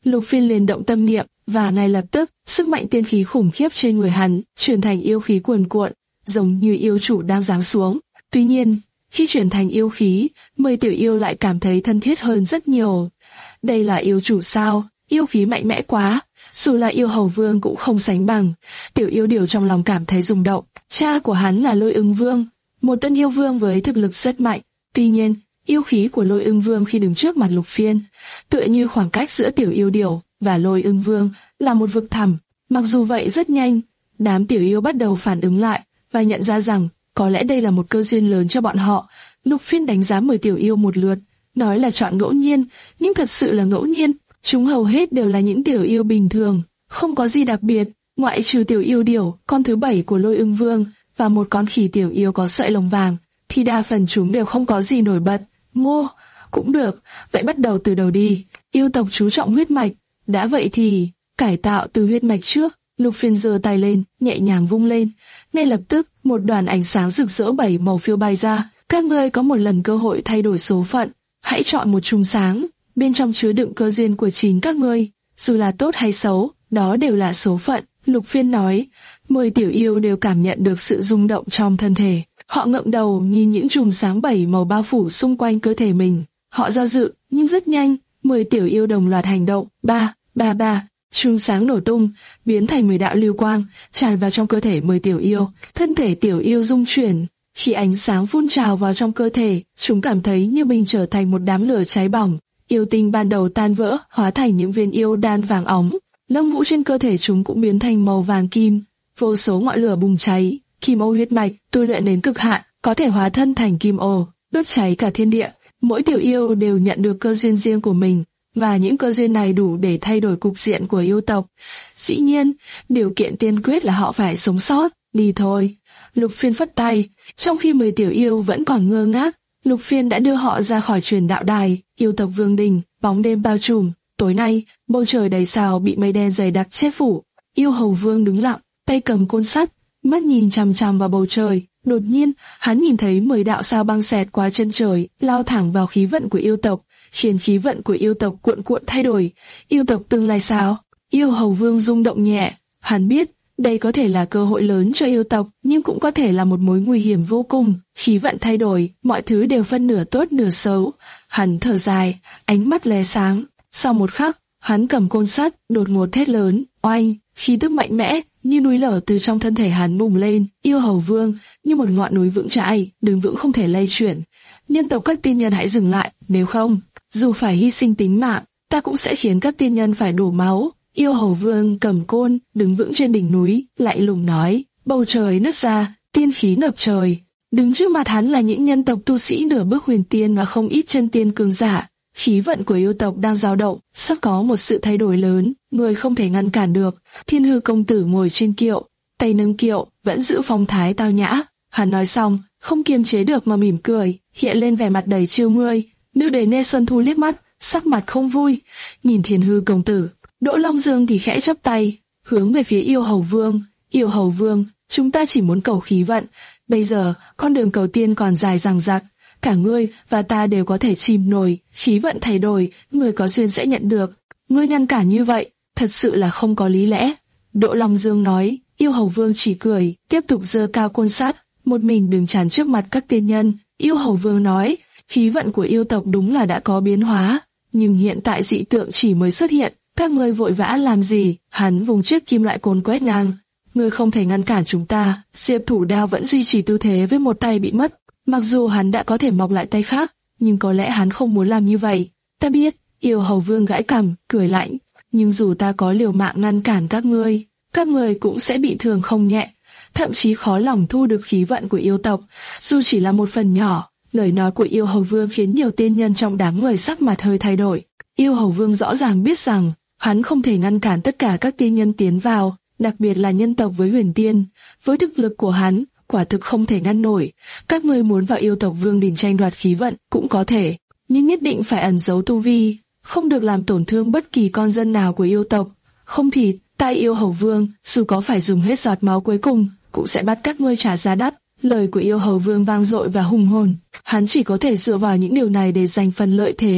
Lục Phiên liền động tâm niệm, và ngay lập tức, sức mạnh tiên khí khủng khiếp trên người hắn chuyển thành yêu khí cuồn cuộn, giống như yêu chủ đang giáng xuống. Tuy nhiên, khi chuyển thành yêu khí, mười tiểu yêu lại cảm thấy thân thiết hơn rất nhiều. Đây là yêu chủ sao? Yêu khí mạnh mẽ quá, dù là yêu hầu vương cũng không sánh bằng. Tiểu yêu điều trong lòng cảm thấy rung động. Cha của hắn là Lôi Ưng Vương, một tân yêu vương với thực lực rất mạnh. Tuy nhiên, yêu khí của Lôi Ưng Vương khi đứng trước mặt Lục Phiên, tựa như khoảng cách giữa tiểu yêu điều và Lôi Ưng Vương là một vực thẳm. Mặc dù vậy rất nhanh, đám tiểu yêu bắt đầu phản ứng lại và nhận ra rằng có lẽ đây là một cơ duyên lớn cho bọn họ. Lục Phiên đánh giá mười tiểu yêu một lượt, nói là chọn ngẫu nhiên, nhưng thật sự là ngẫu nhiên. Chúng hầu hết đều là những tiểu yêu bình thường, không có gì đặc biệt, ngoại trừ tiểu yêu điểu, con thứ bảy của Lôi Ưng Vương, và một con khỉ tiểu yêu có sợi lông vàng, thì đa phần chúng đều không có gì nổi bật. Ngô, cũng được, vậy bắt đầu từ đầu đi. Yêu tộc chú trọng huyết mạch, đã vậy thì cải tạo từ huyết mạch trước. Lục Phiên giơ tay lên, nhẹ nhàng vung lên, ngay lập tức một đoàn ánh sáng rực rỡ bảy màu phiêu bay ra. Các ngươi có một lần cơ hội thay đổi số phận, hãy chọn một chùm sáng, bên trong chứa đựng cơ duyên của chính các ngươi, dù là tốt hay xấu, đó đều là số phận. Lục Phiên nói. Mười tiểu yêu đều cảm nhận được sự rung động trong thân thể. Họ ngẩng đầu nhìn những chùm sáng bảy màu bao phủ xung quanh cơ thể mình. Họ do dự, nhưng rất nhanh, mười tiểu yêu đồng loạt hành động. Ba, ba ba, chùm sáng nổ tung, biến thành mười đạo lưu quang, tràn vào trong cơ thể mười tiểu yêu. Thân thể tiểu yêu rung chuyển. Khi ánh sáng phun trào vào trong cơ thể, chúng cảm thấy như mình trở thành một đám lửa cháy bỏng. Yêu tinh ban đầu tan vỡ, hóa thành những viên yêu đan vàng óng. Lông vũ trên cơ thể chúng cũng biến thành màu vàng kim. Vô số ngọn lửa bùng cháy. Kim ô huyết mạch tu luyện đến cực hạn, có thể hóa thân thành kim ô, đốt cháy cả thiên địa. Mỗi tiểu yêu đều nhận được cơ duyên riêng của mình, và những cơ duyên này đủ để thay đổi cục diện của yêu tộc. Dĩ nhiên, điều kiện tiên quyết là họ phải sống sót. Đi thôi. Lục Phiên phất tay, trong khi mười tiểu yêu vẫn còn ngơ ngác, Lục Phiên đã đưa họ ra khỏi truyền đạo đài. Yêu tộc Vương Đình, bóng đêm bao trùm. Tối nay, bầu trời đầy sao bị mây đen dày đặc che phủ. Yêu hầu vương đứng lặng, tay cầm côn sắt, mắt nhìn chằm chằm vào bầu trời. Đột nhiên, hắn nhìn thấy mười đạo sao băng xẹt qua chân trời, lao thẳng vào khí vận của yêu tộc, khiến khí vận của yêu tộc cuộn cuộn thay đổi. Yêu tộc tương lai sao? Yêu hầu vương rung động nhẹ. Hắn biết đây có thể là cơ hội lớn cho yêu tộc, nhưng cũng có thể là một mối nguy hiểm vô cùng. Khí vận thay đổi, mọi thứ đều phân nửa tốt nửa xấu. Hắn thở dài, ánh mắt lóe sáng. Sau một khắc, hắn cầm côn sắt, đột ngột thét lớn, oanh, khí tức mạnh mẽ như núi lở từ trong thân thể hắn bùng lên. Yêu hầu vương như một ngọn núi vững chãi, đứng vững không thể lay chuyển. Nhân tộc các tiên nhân hãy dừng lại, nếu không, dù phải hy sinh tính mạng, ta cũng sẽ khiến các tiên nhân phải đổ máu. Yêu hầu vương cầm côn, đứng vững trên đỉnh núi, lạnh lùng nói. Bầu trời nứt ra, tiên khí ngập trời. Đứng trước mặt hắn là những nhân tộc tu sĩ nửa bước huyền tiên và không ít chân tiên cường giả. Khí vận của yêu tộc đang dao động, sắp có một sự thay đổi lớn, người không thể ngăn cản được. Thiên hư công tử ngồi trên kiệu, tay nâng kiệu, vẫn giữ phong thái tao nhã. Hắn nói xong, không kiềm chế được mà mỉm cười, hiện lên vẻ mặt đầy trêu ngươi. Nữ đế Nê Xuân Thu liếc mắt, sắc mặt không vui, nhìn Thiên hư công tử. Đỗ Long Dương thì khẽ chắp tay, hướng về phía yêu hầu vương. Yêu hầu vương, chúng ta chỉ muốn cầu khí vận. Bây giờ, con đường cầu tiên còn dài dằng dặc. Cả ngươi và ta đều có thể chìm nổi, khí vận thay đổi, người có duyên sẽ nhận được. Ngươi ngăn cản như vậy, thật sự là không có lý lẽ. Đỗ Long Dương nói. Yêu hầu vương chỉ cười, tiếp tục giơ cao côn sắt, một mình đứng chắn trước mặt các tiên nhân. Yêu hầu vương nói, khí vận của yêu tộc đúng là đã có biến hóa, nhưng hiện tại dị tượng chỉ mới xuất hiện. Các ngươi vội vã làm gì? Hắn vùng chiếc kim loại côn quét ngang. Ngươi không thể ngăn cản chúng ta. Diệp Thủ Đao vẫn duy trì tư thế với một tay bị mất. Mặc dù hắn đã có thể mọc lại tay khác, nhưng có lẽ hắn không muốn làm như vậy. Ta biết. Yêu hầu vương gãi cằm, cười lạnh. Nhưng dù ta có liều mạng ngăn cản các ngươi, các ngươi cũng sẽ bị thương không nhẹ, thậm chí khó lòng thu được khí vận của yêu tộc, dù chỉ là một phần nhỏ. Lời nói của yêu hầu vương khiến nhiều tiên nhân trong đám người sắc mặt hơi thay đổi. Yêu hầu vương rõ ràng biết rằng hắn không thể ngăn cản tất cả các tiên nhân tiến vào, đặc biệt là nhân tộc với huyền tiên. Với thực lực của hắn, quả thực không thể ngăn nổi. Các ngươi muốn vào yêu tộc Vương Đình tranh đoạt khí vận cũng có thể, nhưng nhất định phải ẩn giấu tu vi, không được làm tổn thương bất kỳ con dân nào của yêu tộc. Không thì, ta yêu hầu vương, dù có phải dùng hết giọt máu cuối cùng, cũng sẽ bắt các ngươi trả giá đắt. Lời của yêu hầu vương vang dội và hùng hồn. Hắn chỉ có thể dựa vào những điều này để giành phần lợi thế.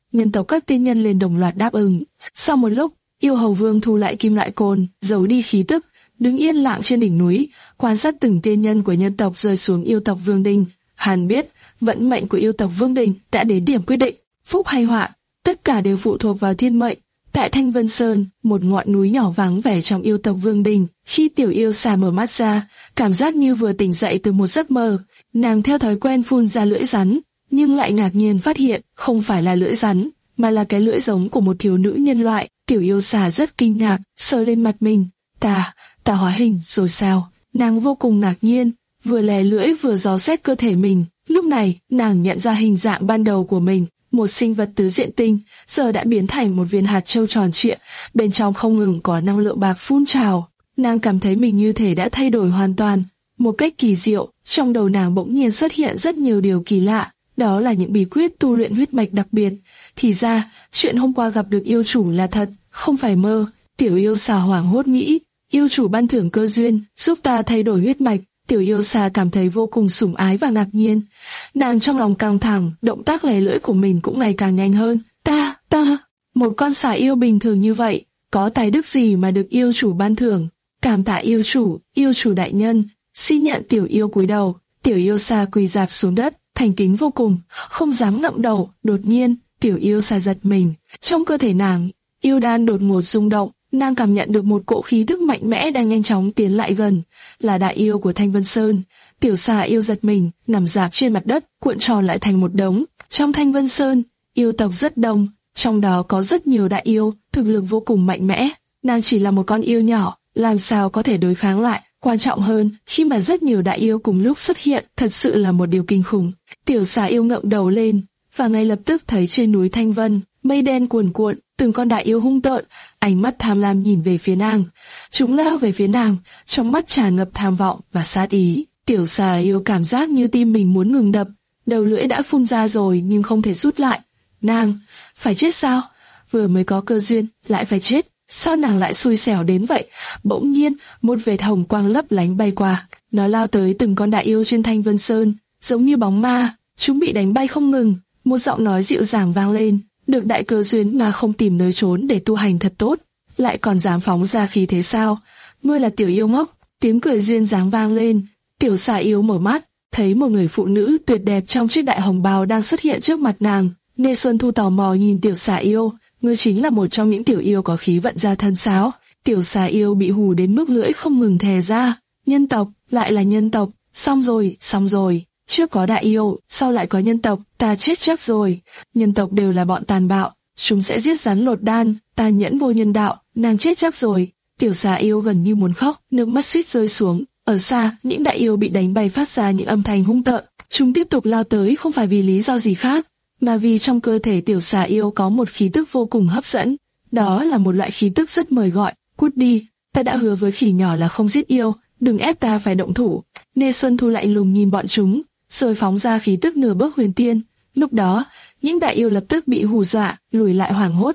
Nhân tộc các tiên nhân liền đồng loạt đáp ứng. Sau một lúc, Yêu Hầu Vương thu lại kim loại côn, giấu đi khí tức, đứng yên lặng trên đỉnh núi, quan sát từng tiên nhân của nhân tộc rơi xuống yêu tộc Vương Đình. Hắn biết, vận mệnh của yêu tộc Vương Đình đã đến điểm quyết định, phúc hay họa, tất cả đều phụ thuộc vào thiên mệnh. Tại Thanh Vân Sơn, một ngọn núi nhỏ vắng vẻ trong yêu tộc Vương Đình, khi tiểu yêu xà mở mắt ra, cảm giác như vừa tỉnh dậy từ một giấc mơ. Nàng theo thói quen phun ra lưỡi rắn, nhưng lại ngạc nhiên phát hiện không phải là lưỡi rắn, mà là cái lưỡi giống của một thiếu nữ nhân loại. Tiểu yêu xà rất kinh ngạc, sờ lên mặt mình. Ta, ta hóa hình rồi sao? Nàng vô cùng ngạc nhiên, vừa lè lưỡi vừa dò xét cơ thể mình. Lúc này, nàng nhận ra hình dạng ban đầu của mình. Một sinh vật tứ diện tinh, giờ đã biến thành một viên hạt châu tròn trịa, bên trong không ngừng có năng lượng bạc phun trào. Nàng cảm thấy mình như thể đã thay đổi hoàn toàn. Một cách kỳ diệu, trong đầu nàng bỗng nhiên xuất hiện rất nhiều điều kỳ lạ, đó là những bí quyết tu luyện huyết mạch đặc biệt. Thì ra, chuyện hôm qua gặp được yêu chủ là thật, không phải mơ. Tiểu yêu xà hoảng hốt nghĩ, yêu chủ ban thưởng cơ duyên, giúp ta thay đổi huyết mạch. Tiểu yêu xà cảm thấy vô cùng sủng ái và ngạc nhiên. Nàng trong lòng căng thẳng, động tác lè lưỡi của mình cũng ngày càng nhanh hơn. Ta, ta, một con xà yêu bình thường như vậy, có tài đức gì mà được yêu chủ ban thưởng? Cảm tạ yêu chủ, yêu chủ đại nhân, xin nhận. Tiểu yêu cúi đầu. Tiểu yêu xà quỳ rạp xuống đất, thành kính vô cùng, không dám ngậm đầu. Đột nhiên, tiểu yêu xà giật mình, trong cơ thể nàng, yêu đan đột ngột rung động. Nàng cảm nhận được một cỗ khí tức mạnh mẽ đang nhanh chóng tiến lại gần, là đại yêu của Thanh Vân Sơn. Tiểu xà yêu giật mình, nằm rạp trên mặt đất, cuộn tròn lại thành một đống. Trong Thanh Vân Sơn, yêu tộc rất đông, trong đó có rất nhiều đại yêu, thực lực vô cùng mạnh mẽ. Nàng chỉ là một con yêu nhỏ, làm sao có thể đối kháng lại? Quan trọng hơn, khi mà rất nhiều đại yêu cùng lúc xuất hiện, thật sự là một điều kinh khủng. Tiểu xà yêu ngẩng đầu lên, và ngay lập tức thấy trên núi Thanh Vân, mây đen cuồn cuộn, từng con đại yêu hung tợn, ánh mắt tham lam nhìn về phía nàng. Chúng lao về phía nàng, trong mắt tràn ngập tham vọng và sát ý. Tiểu xà yêu cảm giác như tim mình muốn ngừng đập, đầu lưỡi đã phun ra rồi nhưng không thể rút lại. Nàng, phải chết sao? Vừa mới có cơ duyên, lại phải chết. Sao nàng lại xui xẻo đến vậy? Bỗng nhiên, một vệt hồng quang lấp lánh bay qua. Nó lao tới từng con đại yêu trên Thanh Vân Sơn, giống như bóng ma. Chúng bị đánh bay không ngừng. Một giọng nói dịu dàng vang lên. Được đại cơ duyên mà không tìm nơi trốn để tu hành thật tốt, lại còn dám phóng ra khí thế sao? Ngươi là tiểu yêu ngốc. Tiếng cười duyên dáng vang lên. Tiểu xà yêu mở mắt, thấy một người phụ nữ tuyệt đẹp trong chiếc đại hồng bào đang xuất hiện trước mặt nàng. Nghe Xuân Thu tò mò nhìn tiểu xà yêu. Ngươi chính là một trong những tiểu yêu có khí vận gia thân sao? Tiểu xà yêu bị hù đến mức lưỡi không ngừng thè ra. Nhân tộc, lại là nhân tộc. Xong rồi, xong rồi. Trước có đại yêu, sau lại có nhân tộc, ta chết chắc rồi. Nhân tộc đều là bọn tàn bạo, chúng sẽ giết rắn lột đan, tàn nhẫn vô nhân đạo, nàng chết chắc rồi. Tiểu xà yêu gần như muốn khóc, nước mắt suýt rơi xuống. Ở xa, những đại yêu bị đánh bay phát ra những âm thanh hung tợn. Chúng tiếp tục lao tới không phải vì lý do gì khác, mà vì trong cơ thể tiểu xà yêu có một khí tức vô cùng hấp dẫn. Đó là một loại khí tức rất mời gọi. Cút đi, ta đã hứa với khỉ nhỏ là không giết yêu, đừng ép ta phải động thủ. Nê Xuân Thu lạnh lùng nhìn bọn chúng, rồi phóng ra khí tức nửa bước huyền tiên. Lúc đó, những đại yêu lập tức bị hù dọa, lùi lại hoảng hốt.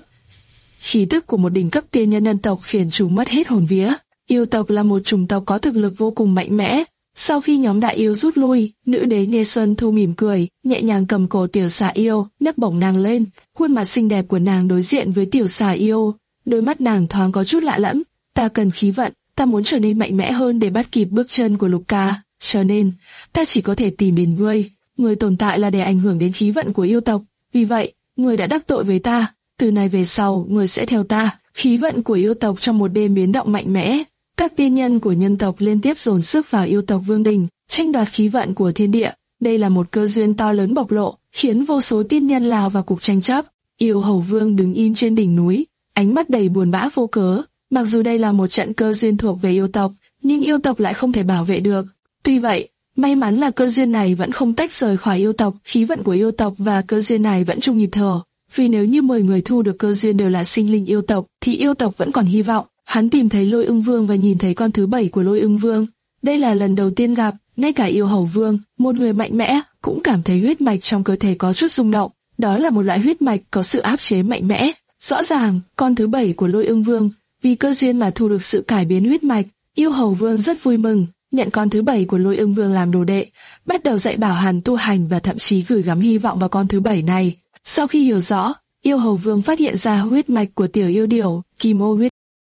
Khí tức của một đỉnh cấp tiên nhân nhân tộc khiến chúng mất hết hồn vía. Yêu tộc là một chủng tộc có thực lực vô cùng mạnh mẽ. Sau khi nhóm đại yêu rút lui, nữ đế Nê Xuân Thu mỉm cười, nhẹ nhàng cầm cổ tiểu xà yêu, nhấc bổng nàng lên. Khuôn mặt xinh đẹp của nàng đối diện với tiểu xà yêu, đôi mắt nàng thoáng có chút lạ lẫm. Ta cần khí vận, ta muốn trở nên mạnh mẽ hơn để bắt kịp bước chân của Lục Ca, cho nên ta chỉ có thể tìm đến ngươi. Ngươi tồn tại là để ảnh hưởng đến khí vận của yêu tộc, vì vậy ngươi đã đắc tội với ta. Từ nay về sau, ngươi sẽ theo ta. Khí vận của yêu tộc trong một đêm biến động mạnh mẽ. Các tiên nhân của nhân tộc liên tiếp dồn sức vào yêu tộc Vương Đình, tranh đoạt khí vận của thiên địa. Đây là một cơ duyên to lớn bộc lộ, khiến vô số tiên nhân lao vào cuộc tranh chấp. Yêu Hầu Vương đứng im trên đỉnh núi, ánh mắt đầy buồn bã vô cớ. Mặc dù đây là một trận cơ duyên thuộc về yêu tộc, nhưng yêu tộc lại không thể bảo vệ được. Tuy vậy, may mắn là cơ duyên này vẫn không tách rời khỏi yêu tộc, khí vận của yêu tộc và cơ duyên này vẫn chung nhịp thở. Vì nếu như mười người thu được cơ duyên đều là sinh linh yêu tộc, thì yêu tộc vẫn còn hy vọng. Hắn tìm thấy Lôi Ưng Vương và nhìn thấy con thứ bảy của Lôi Ưng Vương. Đây là lần đầu tiên gặp, ngay cả Yêu Hầu Vương, một người mạnh mẽ, cũng cảm thấy huyết mạch trong cơ thể có chút rung động. Đó là một loại huyết mạch có sự áp chế mạnh mẽ. Rõ ràng, con thứ bảy của Lôi Ưng Vương, vì cơ duyên mà thu được sự cải biến huyết mạch. Yêu Hầu Vương rất vui mừng, nhận con thứ bảy của Lôi Ưng Vương làm đồ đệ, bắt đầu dạy bảo hắn tu hành và thậm chí gửi gắm hy vọng vào con thứ bảy này. Sau khi hiểu rõ, Yêu Hầu Vương phát hiện ra huyết mạch của tiểu yêu điểu, Kim Ô huyết.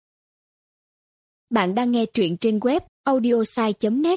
Bạn đang nghe truyện trên web audiosai chấm net.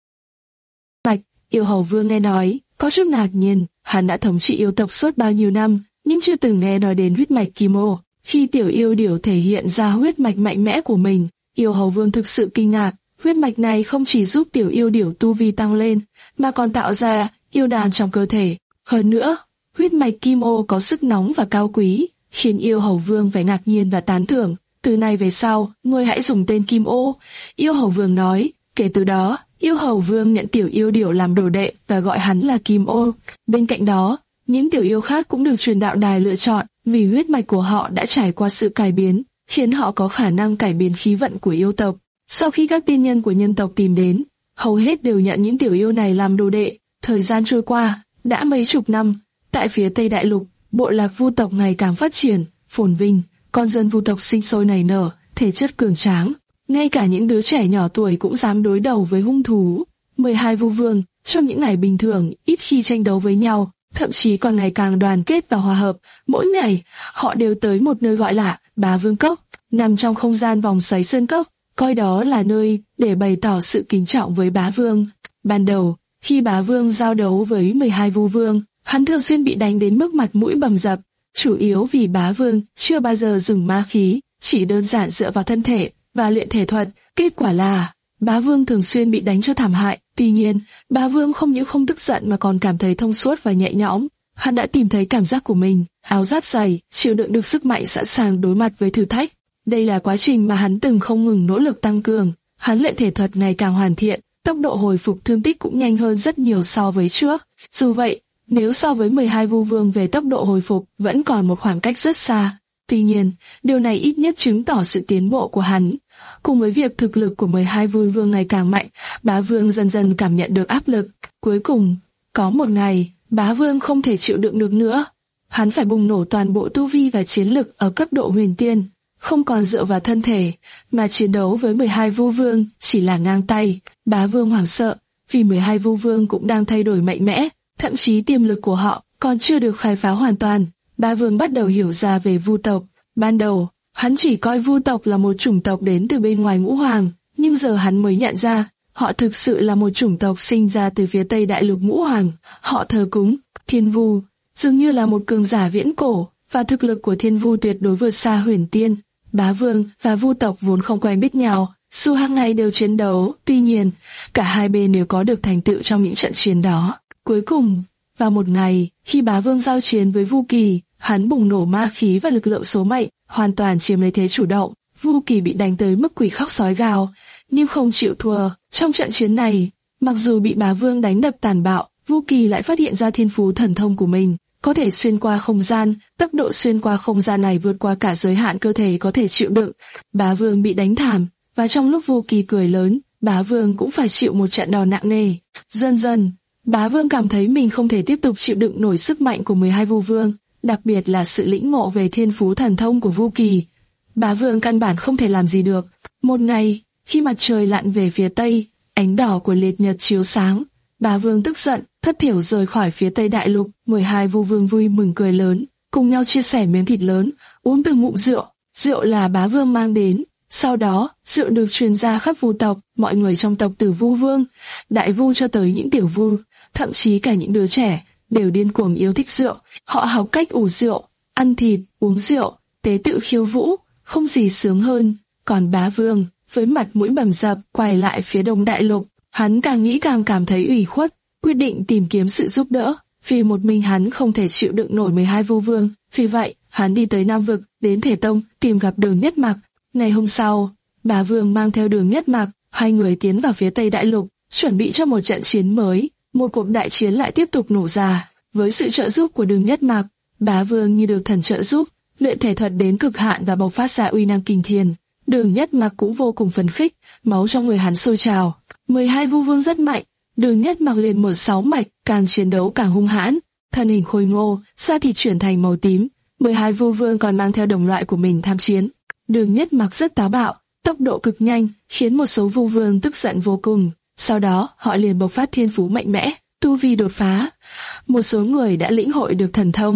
Mạch, Yêu Hầu Vương nghe nói, có chút ngạc nhiên, hắn đã thống trị yêu tộc suốt bao nhiêu năm, nhưng chưa từng nghe nói đến huyết mạch Kim Ô. Khi tiểu yêu điểu thể hiện ra huyết mạch mạnh mẽ của mình, Yêu Hầu Vương thực sự kinh ngạc. Huyết mạch này không chỉ giúp tiểu yêu điểu tu vi tăng lên, mà còn tạo ra yêu đàn trong cơ thể. Hơn nữa, huyết mạch Kim Ô có sức nóng và cao quý, khiến Yêu Hầu Vương phải ngạc nhiên và tán thưởng. Từ nay về sau, ngươi hãy dùng tên Kim Ô. Yêu Hầu Vương nói. Kể từ đó, Yêu Hầu Vương nhận tiểu yêu điểu làm đồ đệ và gọi hắn là Kim Ô. Bên cạnh đó, những tiểu yêu khác cũng được truyền đạo đài lựa chọn, vì huyết mạch của họ đã trải qua sự cải biến, khiến họ có khả năng cải biến khí vận của yêu tộc. Sau khi các tiên nhân của nhân tộc tìm đến, hầu hết đều nhận những tiểu yêu này làm đồ đệ. Thời gian trôi qua, đã mấy chục năm, tại phía Tây Đại Lục, bộ lạc Vu tộc ngày càng phát triển, phồn vinh, con dân Vu tộc sinh sôi nảy nở, thể chất cường tráng. Ngay cả những đứa trẻ nhỏ tuổi cũng dám đối đầu với hung thú. mười hai Vu Vương, trong những ngày bình thường, ít khi tranh đấu với nhau, thậm chí còn ngày càng đoàn kết và hòa hợp. Mỗi ngày, họ đều tới một nơi gọi là Bá Vương Cốc, nằm trong không gian vòng xoáy sơn cốc, coi đó là nơi để bày tỏ sự kính trọng với Bá Vương. Ban đầu, khi Bá Vương giao đấu với mười hai Vu Vương, hắn thường xuyên bị đánh đến mức mặt mũi bầm dập, chủ yếu vì Bá Vương chưa bao giờ dùng ma khí, chỉ đơn giản dựa vào thân thể và luyện thể thuật. Kết quả là Bá Vương thường xuyên bị đánh cho thảm hại. Tuy nhiên, Bá Vương không những không tức giận mà còn cảm thấy thông suốt và nhẹ nhõm. Hắn đã tìm thấy cảm giác của mình, áo giáp dày, chịu đựng được sức mạnh, sẵn sàng đối mặt với thử thách. Đây là quá trình mà hắn từng không ngừng nỗ lực tăng cường. Hắn luyện thể thuật ngày càng hoàn thiện, tốc độ hồi phục thương tích cũng nhanh hơn rất nhiều so với trước. Dù vậy, nếu so với mười hai Vu Vương về tốc độ hồi phục, vẫn còn một khoảng cách rất xa. Tuy nhiên, điều này ít nhất chứng tỏ sự tiến bộ của hắn. Cùng với việc thực lực của mười hai Vu Vương ngày càng mạnh, Bá Vương dần dần cảm nhận được áp lực. Cuối cùng, có một ngày, Bá Vương không thể chịu đựng được nữa. Hắn phải bùng nổ toàn bộ tu vi và chiến lực ở cấp độ huyền tiên, không còn dựa vào thân thể, mà chiến đấu với mười hai Vu Vương chỉ là ngang tay. Bá Vương hoảng sợ, vì mười hai Vu Vương cũng đang thay đổi mạnh mẽ, thậm chí tiềm lực của họ còn chưa được khai phá hoàn toàn. Bá Vương bắt đầu hiểu ra về Vu tộc. Ban đầu, hắn chỉ coi Vu tộc là một chủng tộc đến từ bên ngoài ngũ hoàng, nhưng giờ hắn mới nhận ra, họ thực sự là một chủng tộc sinh ra từ phía Tây Đại Lục ngũ hoàng. Họ thờ cúng Thiên Vu, dường như là một cường giả viễn cổ, và thực lực của Thiên Vu tuyệt đối vượt xa huyền tiên. Bá Vương và Vu tộc vốn không quen biết nhau, dù hàng ngày đều chiến đấu, tuy nhiên, cả hai bên đều có được thành tựu trong những trận chiến đó. Cuối cùng, vào một ngày, khi Bá Vương giao chiến với Vu Kỳ, hắn bùng nổ ma khí và lực lượng số mệnh, hoàn toàn chiếm lấy thế chủ động. Vu Kỳ bị đánh tới mức quỷ khóc sói gào, nhưng không chịu thua. Trong trận chiến này, mặc dù bị Bá Vương đánh đập tàn bạo, Vu Kỳ lại phát hiện ra thiên phú thần thông của mình, có thể xuyên qua không gian. Tốc độ xuyên qua không gian này vượt qua cả giới hạn cơ thể có thể chịu đựng. Bá Vương bị đánh thảm, và trong lúc Vu Kỳ cười lớn, Bá Vương cũng phải chịu một trận đòn nặng nề. Dần dần, Bá Vương cảm thấy mình không thể tiếp tục chịu đựng nổi sức mạnh của mười hai Vu Vương, đặc biệt là sự lĩnh ngộ về thiên phú thần thông của Vu Kỳ. Bá Vương căn bản không thể làm gì được. Một ngày, khi mặt trời lặn về phía tây, ánh đỏ của liệt nhật chiếu sáng, Bá Vương tức giận, thất thiểu rời khỏi phía Tây Đại Lục. mười hai Vu Vương vui mừng cười lớn, cùng nhau chia sẻ miếng thịt lớn, uống từng ngụm rượu. Rượu là Bá Vương mang đến. Sau đó, rượu được truyền ra khắp Vu tộc, mọi người trong tộc từ Vu Vương, Đại Vu cho tới những tiểu Vu, thậm chí cả những đứa trẻ, đều điên cuồng yêu thích rượu. Họ học cách ủ rượu, ăn thịt, uống rượu, tế tự khiêu vũ, không gì sướng hơn. Còn Bá Vương, với mặt mũi bầm dập, quay lại phía Đông Đại Lục, hắn càng nghĩ càng cảm thấy ủy khuất, quyết định tìm kiếm sự giúp đỡ, vì một mình hắn không thể chịu đựng nổi mười hai Vu Vương. Vì vậy, hắn đi tới Nam Vực, đến Thể Tông, tìm gặp Đường Nhất Mặc. Ngày hôm sau, Bá Vương mang theo Đường Nhất Mặc, hai người tiến vào phía Tây Đại Lục, chuẩn bị cho một trận chiến mới. Một cuộc đại chiến lại tiếp tục nổ ra. Với sự trợ giúp của Đường Nhất Mặc, Bá Vương như được thần trợ giúp, luyện thể thuật đến cực hạn và bộc phát ra uy năng kinh thiên. Đường Nhất Mặc cũng vô cùng phấn khích, máu trong người hắn sôi trào. mười hai Vu Vương rất mạnh, Đường Nhất Mặc liền mở sáu mạch, càng chiến đấu càng hung hãn, thân hình khôi ngô, da thịt chuyển thành màu tím. mười hai Vu Vương còn mang theo đồng loại của mình tham chiến. Đường Nhất Mặc rất táo bạo, tốc độ cực nhanh, khiến một số Vu Vương tức giận vô cùng. Sau đó, họ liền bộc phát thiên phú mạnh mẽ, tu vi đột phá. Một số người đã lĩnh hội được thần thông,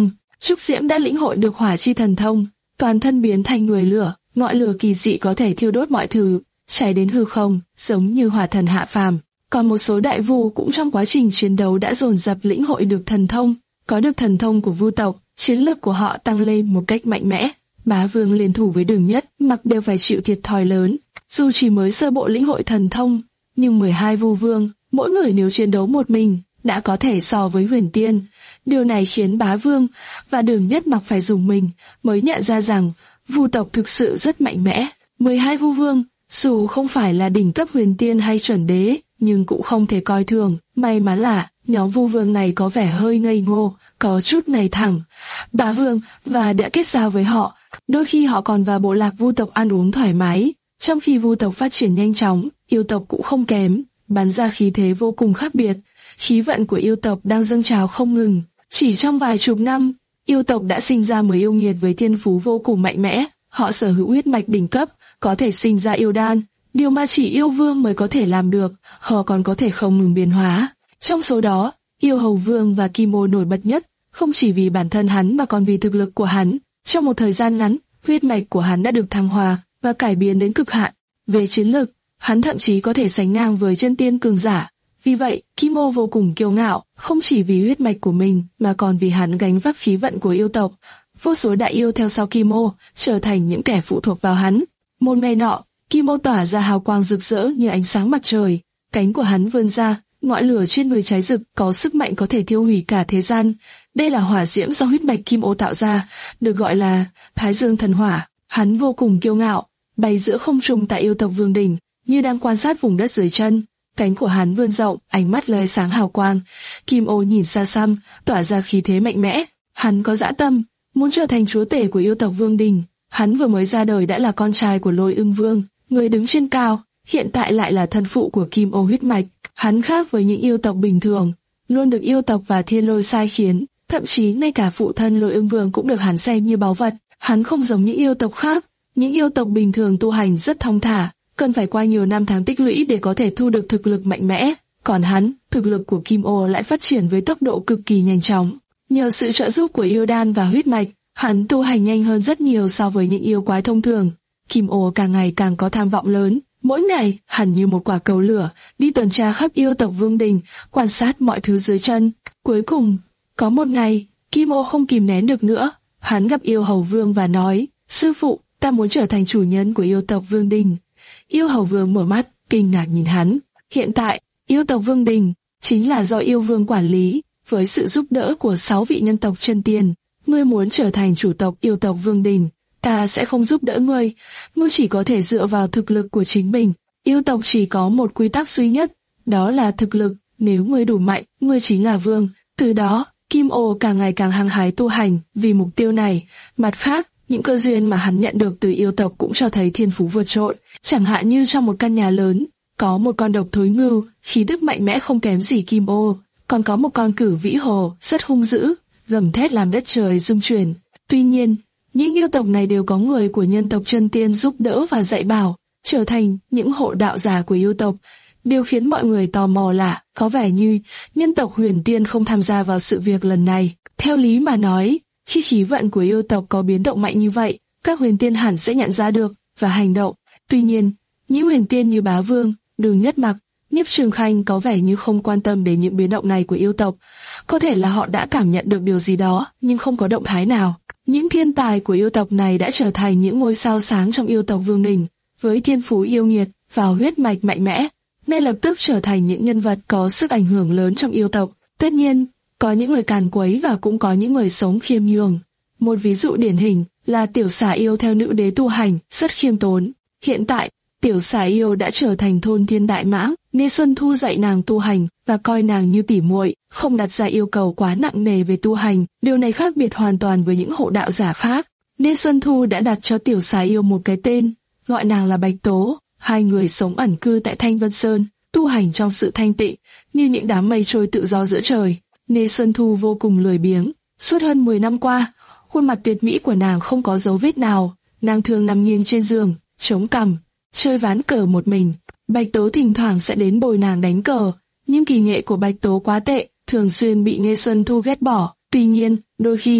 Trúc Diễm đã lĩnh hội được hỏa chi thần thông, toàn thân biến thành người lửa, ngọn lửa kỳ dị có thể thiêu đốt mọi thứ, cháy đến hư không, giống như hỏa thần hạ phàm. Còn một số đại vu cũng trong quá trình chiến đấu đã dồn dập lĩnh hội được thần thông, có được thần thông của vu tộc, chiến lực của họ tăng lên một cách mạnh mẽ. Bá Vương liên thủ với Đường Nhất Mặc đều phải chịu thiệt thòi lớn, dù chỉ mới sơ bộ lĩnh hội thần thông, nhưng mười hai vu vương, mỗi người nếu chiến đấu một mình, đã có thể so với huyền tiên. Điều này khiến Bá Vương và Đường Nhất Mặc phải dùng mình mới nhận ra rằng vu tộc thực sự rất mạnh mẽ. mười hai vu vương, dù không phải là đỉnh cấp huyền tiên hay chuẩn đế, nhưng cũng không thể coi thường. May mắn là nhóm vu vương này có vẻ hơi ngây ngô, có chút này thẳng. Bá Vương và đã kết giao với họ, đôi khi họ còn vào bộ lạc vu tộc ăn uống thoải mái. Trong khi vu tộc phát triển nhanh chóng, yêu tộc cũng không kém, bắn ra khí thế vô cùng khác biệt. Khí vận của yêu tộc đang dâng trào không ngừng. Chỉ trong vài chục năm, yêu tộc đã sinh ra mới yêu nghiệt với thiên phú vô cùng mạnh mẽ. Họ sở hữu huyết mạch đỉnh cấp, có thể sinh ra yêu đan, điều mà chỉ yêu vương mới có thể làm được. Họ còn có thể không ngừng biến hóa. Trong số đó, yêu hầu vương và Kim Ô nổi bật nhất, không chỉ vì bản thân hắn mà còn vì thực lực của hắn. Trong một thời gian ngắn, huyết mạch của hắn đã được thăng hoa và cải biến đến cực hạn. Về chiến lực, hắn thậm chí có thể sánh ngang với chân tiên cường giả. Vì vậy, Kim Ô vô cùng kiêu ngạo, không chỉ vì huyết mạch của mình mà còn vì hắn gánh vác khí vận của yêu tộc. Vô số đại yêu theo sau Kim Ô, trở thành những kẻ phụ thuộc vào hắn. Một ngày nọ, Kim Ô tỏa ra hào quang rực rỡ như ánh sáng mặt trời, cánh của hắn vươn ra, ngọn lửa trên người cháy rực, có sức mạnh có thể thiêu hủy cả thế gian. Đây là hỏa diễm do huyết mạch Kim Ô tạo ra, được gọi là Thái Dương thần hỏa. Hắn vô cùng kiêu ngạo, bay giữa không trung tại yêu tộc Vương Đình, như đang quan sát vùng đất dưới chân. Cánh của hắn vươn rộng, ánh mắt lóe sáng hào quang. Kim Ô nhìn xa xăm, tỏa ra khí thế mạnh mẽ. Hắn có dã tâm, muốn trở thành chúa tể của yêu tộc Vương Đình. Hắn vừa mới ra đời đã là con trai của Lôi Ưng Vương, người đứng trên cao, hiện tại lại là thân phụ của Kim Ô huyết mạch. Hắn khác với những yêu tộc bình thường, luôn được yêu tộc và thiên lôi sai khiến, thậm chí ngay cả phụ thân Lôi Ưng Vương cũng được hắn xem như báu vật. Hắn không giống những yêu tộc khác, những yêu tộc bình thường tu hành rất thong thả, cần phải qua nhiều năm tháng tích lũy để có thể thu được thực lực mạnh mẽ. Còn hắn, thực lực của Kim Ô lại phát triển với tốc độ cực kỳ nhanh chóng. Nhờ sự trợ giúp của yêu đan và huyết mạch, hắn tu hành nhanh hơn rất nhiều so với những yêu quái thông thường. Kim Ô càng ngày càng có tham vọng lớn. Mỗi ngày, hắn như một quả cầu lửa, đi tuần tra khắp yêu tộc Vương Đình, quan sát mọi thứ dưới chân. Cuối cùng, có một ngày, Kim Ô không kìm nén được nữa. Hắn gặp yêu hầu vương và nói, sư phụ, ta muốn trở thành chủ nhân của yêu tộc Vương Đình. Yêu hầu vương mở mắt, kinh ngạc nhìn hắn. Hiện tại, yêu tộc Vương Đình chính là do yêu vương quản lý, với sự giúp đỡ của sáu vị nhân tộc chân tiên. Ngươi muốn trở thành chủ tộc yêu tộc Vương Đình, ta sẽ không giúp đỡ ngươi. Ngươi chỉ có thể dựa vào thực lực của chính mình. Yêu tộc chỉ có một quy tắc duy nhất, đó là thực lực. Nếu ngươi đủ mạnh, ngươi chính là vương. Từ đó, Kim Ô càng ngày càng hăng hái tu hành vì mục tiêu này. Mặt khác, những cơ duyên mà hắn nhận được từ yêu tộc cũng cho thấy thiên phú vượt trội. Chẳng hạn như trong một căn nhà lớn, có một con độc thối ngưu, khí tức mạnh mẽ không kém gì Kim Ô. Còn có một con cử vĩ hồ, rất hung dữ, gầm thét làm đất trời rung chuyển. Tuy nhiên, những yêu tộc này đều có người của nhân tộc chân tiên giúp đỡ và dạy bảo, trở thành những hộ đạo giả của yêu tộc. Điều khiến mọi người tò mò là, có vẻ như nhân tộc huyền tiên không tham gia vào sự việc lần này. Theo lý mà nói, khi khí vận của yêu tộc có biến động mạnh như vậy, các huyền tiên hẳn sẽ nhận ra được và hành động. Tuy nhiên, những huyền tiên như Bá Vương, Đường Nhất Mặc, Nhiếp Trường Khanh có vẻ như không quan tâm đến những biến động này của yêu tộc. Có thể là họ đã cảm nhận được điều gì đó, nhưng không có động thái nào. Những thiên tài của yêu tộc này đã trở thành những ngôi sao sáng trong yêu tộc Vương Đình, với thiên phú yêu nghiệt và huyết mạch mạnh mẽ, nên lập tức trở thành những nhân vật có sức ảnh hưởng lớn trong yêu tộc. Tất nhiên, có những người càn quấy và cũng có những người sống khiêm nhường. Một ví dụ điển hình là tiểu xà yêu theo nữ đế tu hành, rất khiêm tốn. Hiện tại, tiểu xà yêu đã trở thành thôn thiên đại mãng, Nghe Xuân Thu dạy nàng tu hành và coi nàng như tỉ muội, không đặt ra yêu cầu quá nặng nề về tu hành. Điều này khác biệt hoàn toàn với những hộ đạo giả khác. Nghe Xuân Thu đã đặt cho tiểu xà yêu một cái tên, gọi nàng là Bạch Tố. Hai người sống ẩn cư tại Thanh Vân Sơn, tu hành trong sự thanh tịnh, như những đám mây trôi tự do giữa trời. Nghe Xuân Thu vô cùng lười biếng. Suốt hơn mười năm qua, khuôn mặt tuyệt mỹ của nàng không có dấu vết nào. Nàng thường nằm nghiêng trên giường, chống cằm, chơi ván cờ một mình. Bạch Tố thỉnh thoảng sẽ đến bồi nàng đánh cờ, nhưng kỳ nghệ của Bạch Tố quá tệ, thường xuyên bị Nghe Xuân Thu ghét bỏ. Tuy nhiên, đôi khi,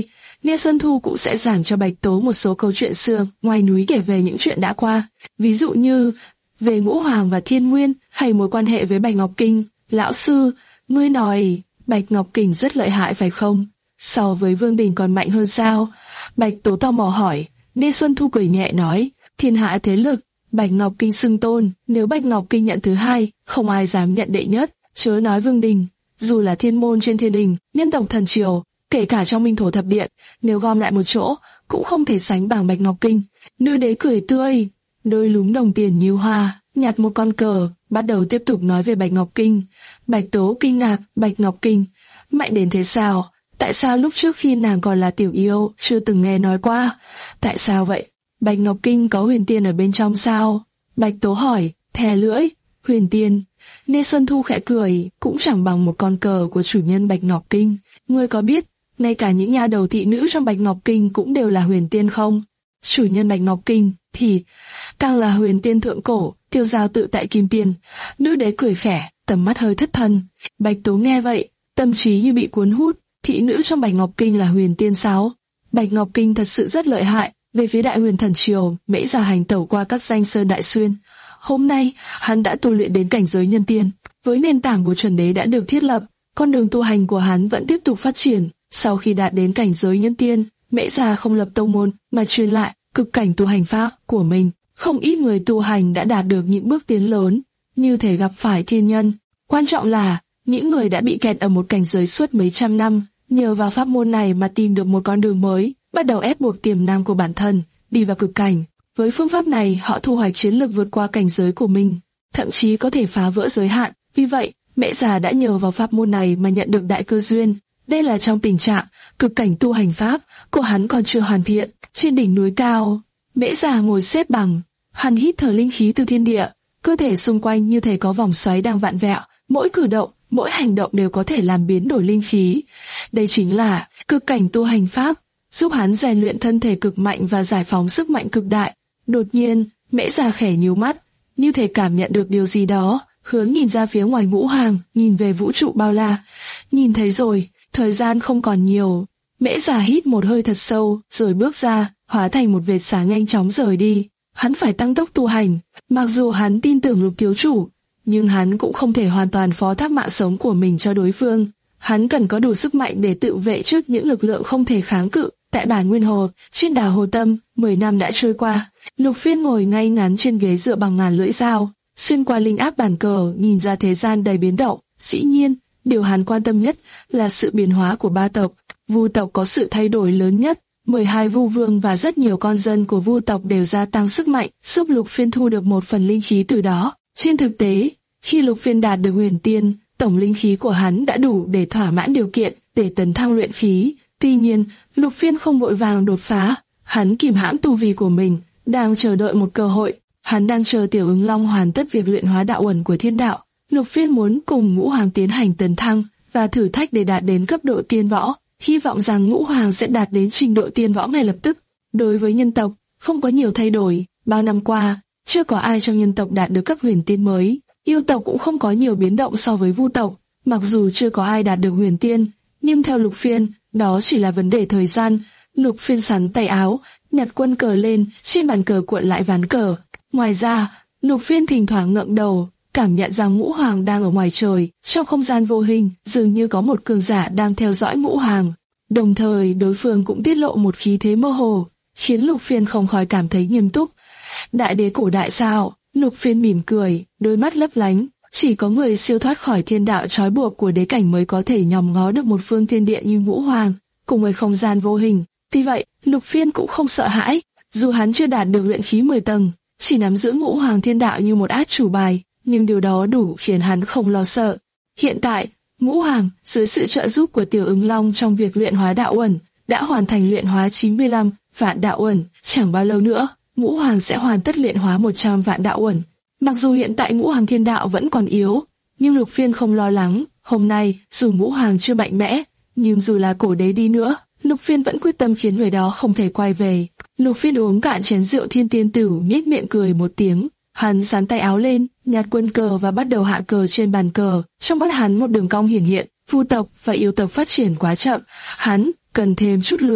Nghe Xuân Thu cũng sẽ giảng cho Bạch Tố một số câu chuyện xưa ngoài núi, kể về những chuyện đã qua, ví dụ như về Ngũ Hoàng và Thiên Nguyên hay mối quan hệ với Bạch Ngọc Kinh. Lão sư, ngươi nói Bạch Ngọc Kinh rất lợi hại phải không? So với Vương Đình còn mạnh hơn sao? Bạch Tố tò mò hỏi. Nên Xuân Thu cười nhẹ nói, thiên hạ thế lực, Bạch Ngọc Kinh xưng tôn, nếu Bạch Ngọc Kinh nhận thứ hai, không ai dám nhận đệ nhất. Chớ nói Vương Đình, dù là thiên môn trên thiên đình, nhân tộc thần triều, kể cả trong Minh Thổ thập điện, nếu gom lại một chỗ, cũng không thể sánh bằng Bạch Ngọc Kinh. Nữ đế cười tươi, đôi lúm đồng tiền như hoa, nhặt một con cờ, bắt đầu tiếp tục nói về Bạch Ngọc Kinh. Bạch Tố kinh ngạc, Bạch Ngọc Kinh, mạnh đến thế sao? Tại sao lúc trước khi nàng còn là tiểu yêu, chưa từng nghe nói qua? Tại sao vậy? Bạch Ngọc Kinh có huyền tiên ở bên trong sao? Bạch Tố hỏi, thè lưỡi, huyền tiên. Nên Xuân Thu khẽ cười, cũng chẳng bằng một con cờ của chủ nhân Bạch Ngọc Kinh. Ngươi có biết, ngay cả những nha đầu thị nữ trong Bạch Ngọc Kinh cũng đều là huyền tiên không? Chủ nhân Bạch Ngọc Kinh thì càng là huyền tiên thượng cổ, tiêu giao tự tại kim tiền. Nữ đế cười khẽ, tầm mắt hơi thất thần. Bạch Tố nghe vậy, tâm trí như bị cuốn hút. Thị nữ trong Bạch Ngọc Kinh là huyền tiên sao? Bạch Ngọc Kinh thật sự rất lợi hại. Về phía Đại Huyền Thần Triều, Mễ Già hành tẩu qua các danh sơn đại xuyên. Hôm nay, hắn đã tu luyện đến cảnh giới nhân tiên. Với nền tảng của chuẩn đế đã được thiết lập, con đường tu hành của hắn vẫn tiếp tục phát triển. Sau khi đạt đến cảnh giới nhân tiên, Mễ Già không lập tông môn mà truyền lại cực cảnh tu hành pháp của mình. Không ít người tu hành đã đạt được những bước tiến lớn, như thể gặp phải thiên nhân. Quan trọng là, những người đã bị kẹt ở một cảnh giới suốt mấy trăm năm, nhờ vào pháp môn này mà tìm được một con đường mới, bắt đầu ép buộc tiềm năng của bản thân, đi vào cực cảnh. Với phương pháp này, họ thu hoạch chiến lược vượt qua cảnh giới của mình, thậm chí có thể phá vỡ giới hạn. Vì vậy, Mễ Già đã nhờ vào pháp môn này mà nhận được đại cơ duyên. Đây là trong tình trạng cực cảnh tu hành pháp của hắn còn chưa hoàn thiện. Trên đỉnh núi cao, Mễ Già ngồi xếp bằng, hắn hít thở linh khí từ thiên địa, cơ thể xung quanh như thể có vòng xoáy đang vạn vẹo, mỗi cử động, mỗi hành động đều có thể làm biến đổi linh khí. Đây chính là cực cảnh tu hành pháp, giúp hắn rèn luyện thân thể cực mạnh và giải phóng sức mạnh cực đại. Đột nhiên, Mễ Già khẽ nhíu mắt, như thể cảm nhận được điều gì đó, hướng nhìn ra phía ngoài Ngũ Hoàng, nhìn về vũ trụ bao la. Nhìn thấy rồi, thời gian không còn nhiều. Mễ Già hít một hơi thật sâu, rồi bước ra, hóa thành một vệt sáng nhanh chóng rời đi. Hắn phải tăng tốc tu hành, mặc dù hắn tin tưởng Lục thiếu chủ, nhưng hắn cũng không thể hoàn toàn phó thác mạng sống của mình cho đối phương. Hắn cần có đủ sức mạnh để tự vệ trước những lực lượng không thể kháng cự. Tại bản Nguyên Hồ, trên đảo Hồ Tâm, mười năm đã trôi qua. Lục Phiên ngồi ngay ngắn trên ghế dựa bằng ngàn lưỡi dao, xuyên qua linh áp bàn cờ, nhìn ra thế gian đầy biến động. Dĩ nhiên, điều hắn quan tâm nhất là sự biến hóa của ba tộc. Vu tộc có sự thay đổi lớn nhất. mười hai Vu Vương và rất nhiều con dân của Vu tộc đều gia tăng sức mạnh, giúp Lục Phiên thu được một phần linh khí từ đó. Trên thực tế, khi Lục Phiên đạt được huyền tiên, tổng linh khí của hắn đã đủ để thỏa mãn điều kiện để tấn thăng luyện khí. Tuy nhiên, Lục Phiên không vội vàng đột phá, hắn kìm hãm tu vi của mình, đang chờ đợi một cơ hội. Hắn đang chờ Tiểu Ứng Long hoàn tất việc luyện hóa đạo uẩn của thiên đạo. Lục Phiên muốn cùng Ngũ Hoàng tiến hành tấn thăng và thử thách để đạt đến cấp độ tiên võ, hy vọng rằng Ngũ Hoàng sẽ đạt đến trình độ tiên võ ngay lập tức. Đối với nhân tộc, không có nhiều thay đổi. Bao năm qua, chưa có ai trong nhân tộc đạt được cấp huyền tiên mới. Yêu tộc cũng không có nhiều biến động so với Vu tộc. Mặc dù chưa có ai đạt được huyền tiên, nhưng theo Lục Phiên, đó chỉ là vấn đề thời gian. Lục Phiên sắn tay áo, nhặt quân cờ lên, trên bàn cờ cuộn lại ván cờ. Ngoài ra, Lục Phiên thỉnh thoảng ngẩng đầu, cảm nhận rằng Ngũ Hoàng đang ở ngoài trời, trong không gian vô hình, dường như có một cường giả đang theo dõi Ngũ Hoàng. Đồng thời, đối phương cũng tiết lộ một khí thế mơ hồ, khiến Lục Phiên không khỏi cảm thấy nghiêm túc. Đại đế cổ đại sao? Lục Phiên mỉm cười, đôi mắt lấp lánh. Chỉ có người siêu thoát khỏi thiên đạo trói buộc của đế cảnh mới có thể nhòm ngó được một phương thiên địa như Ngũ Hoàng, cùng với không gian vô hình. Tuy vậy, Lục Phiên cũng không sợ hãi, dù hắn chưa đạt được luyện khí mười tầng, chỉ nắm giữ Ngũ Hoàng thiên đạo như một át chủ bài, nhưng điều đó đủ khiến hắn không lo sợ. Hiện tại, Ngũ Hoàng, dưới sự trợ giúp của Tiểu Ứng Long trong việc luyện hóa đạo uẩn, đã hoàn thành luyện hóa chín mươi lăm vạn đạo uẩn. Chẳng bao lâu nữa, Ngũ Hoàng sẽ hoàn tất luyện hóa một trăm vạn đạo uẩn. Mặc dù hiện tại Ngũ Hoàng thiên đạo vẫn còn yếu, nhưng Lục Phiên không lo lắng. Hôm nay, dù Ngũ Hoàng chưa mạnh mẽ, nhưng dù là cổ đế đi nữa, Lục Phiên vẫn quyết tâm khiến người đó không thể quay về. Lục Phiên uống cạn chén rượu Thiên Tiên Tử, nhếch miệng cười một tiếng. Hắn dán tay áo lên, nhặt quân cờ và bắt đầu hạ cờ trên bàn cờ. Trong mắt hắn một đường cong hiển hiện. Vu tộc và yêu tộc phát triển quá chậm, hắn cần thêm chút lửa.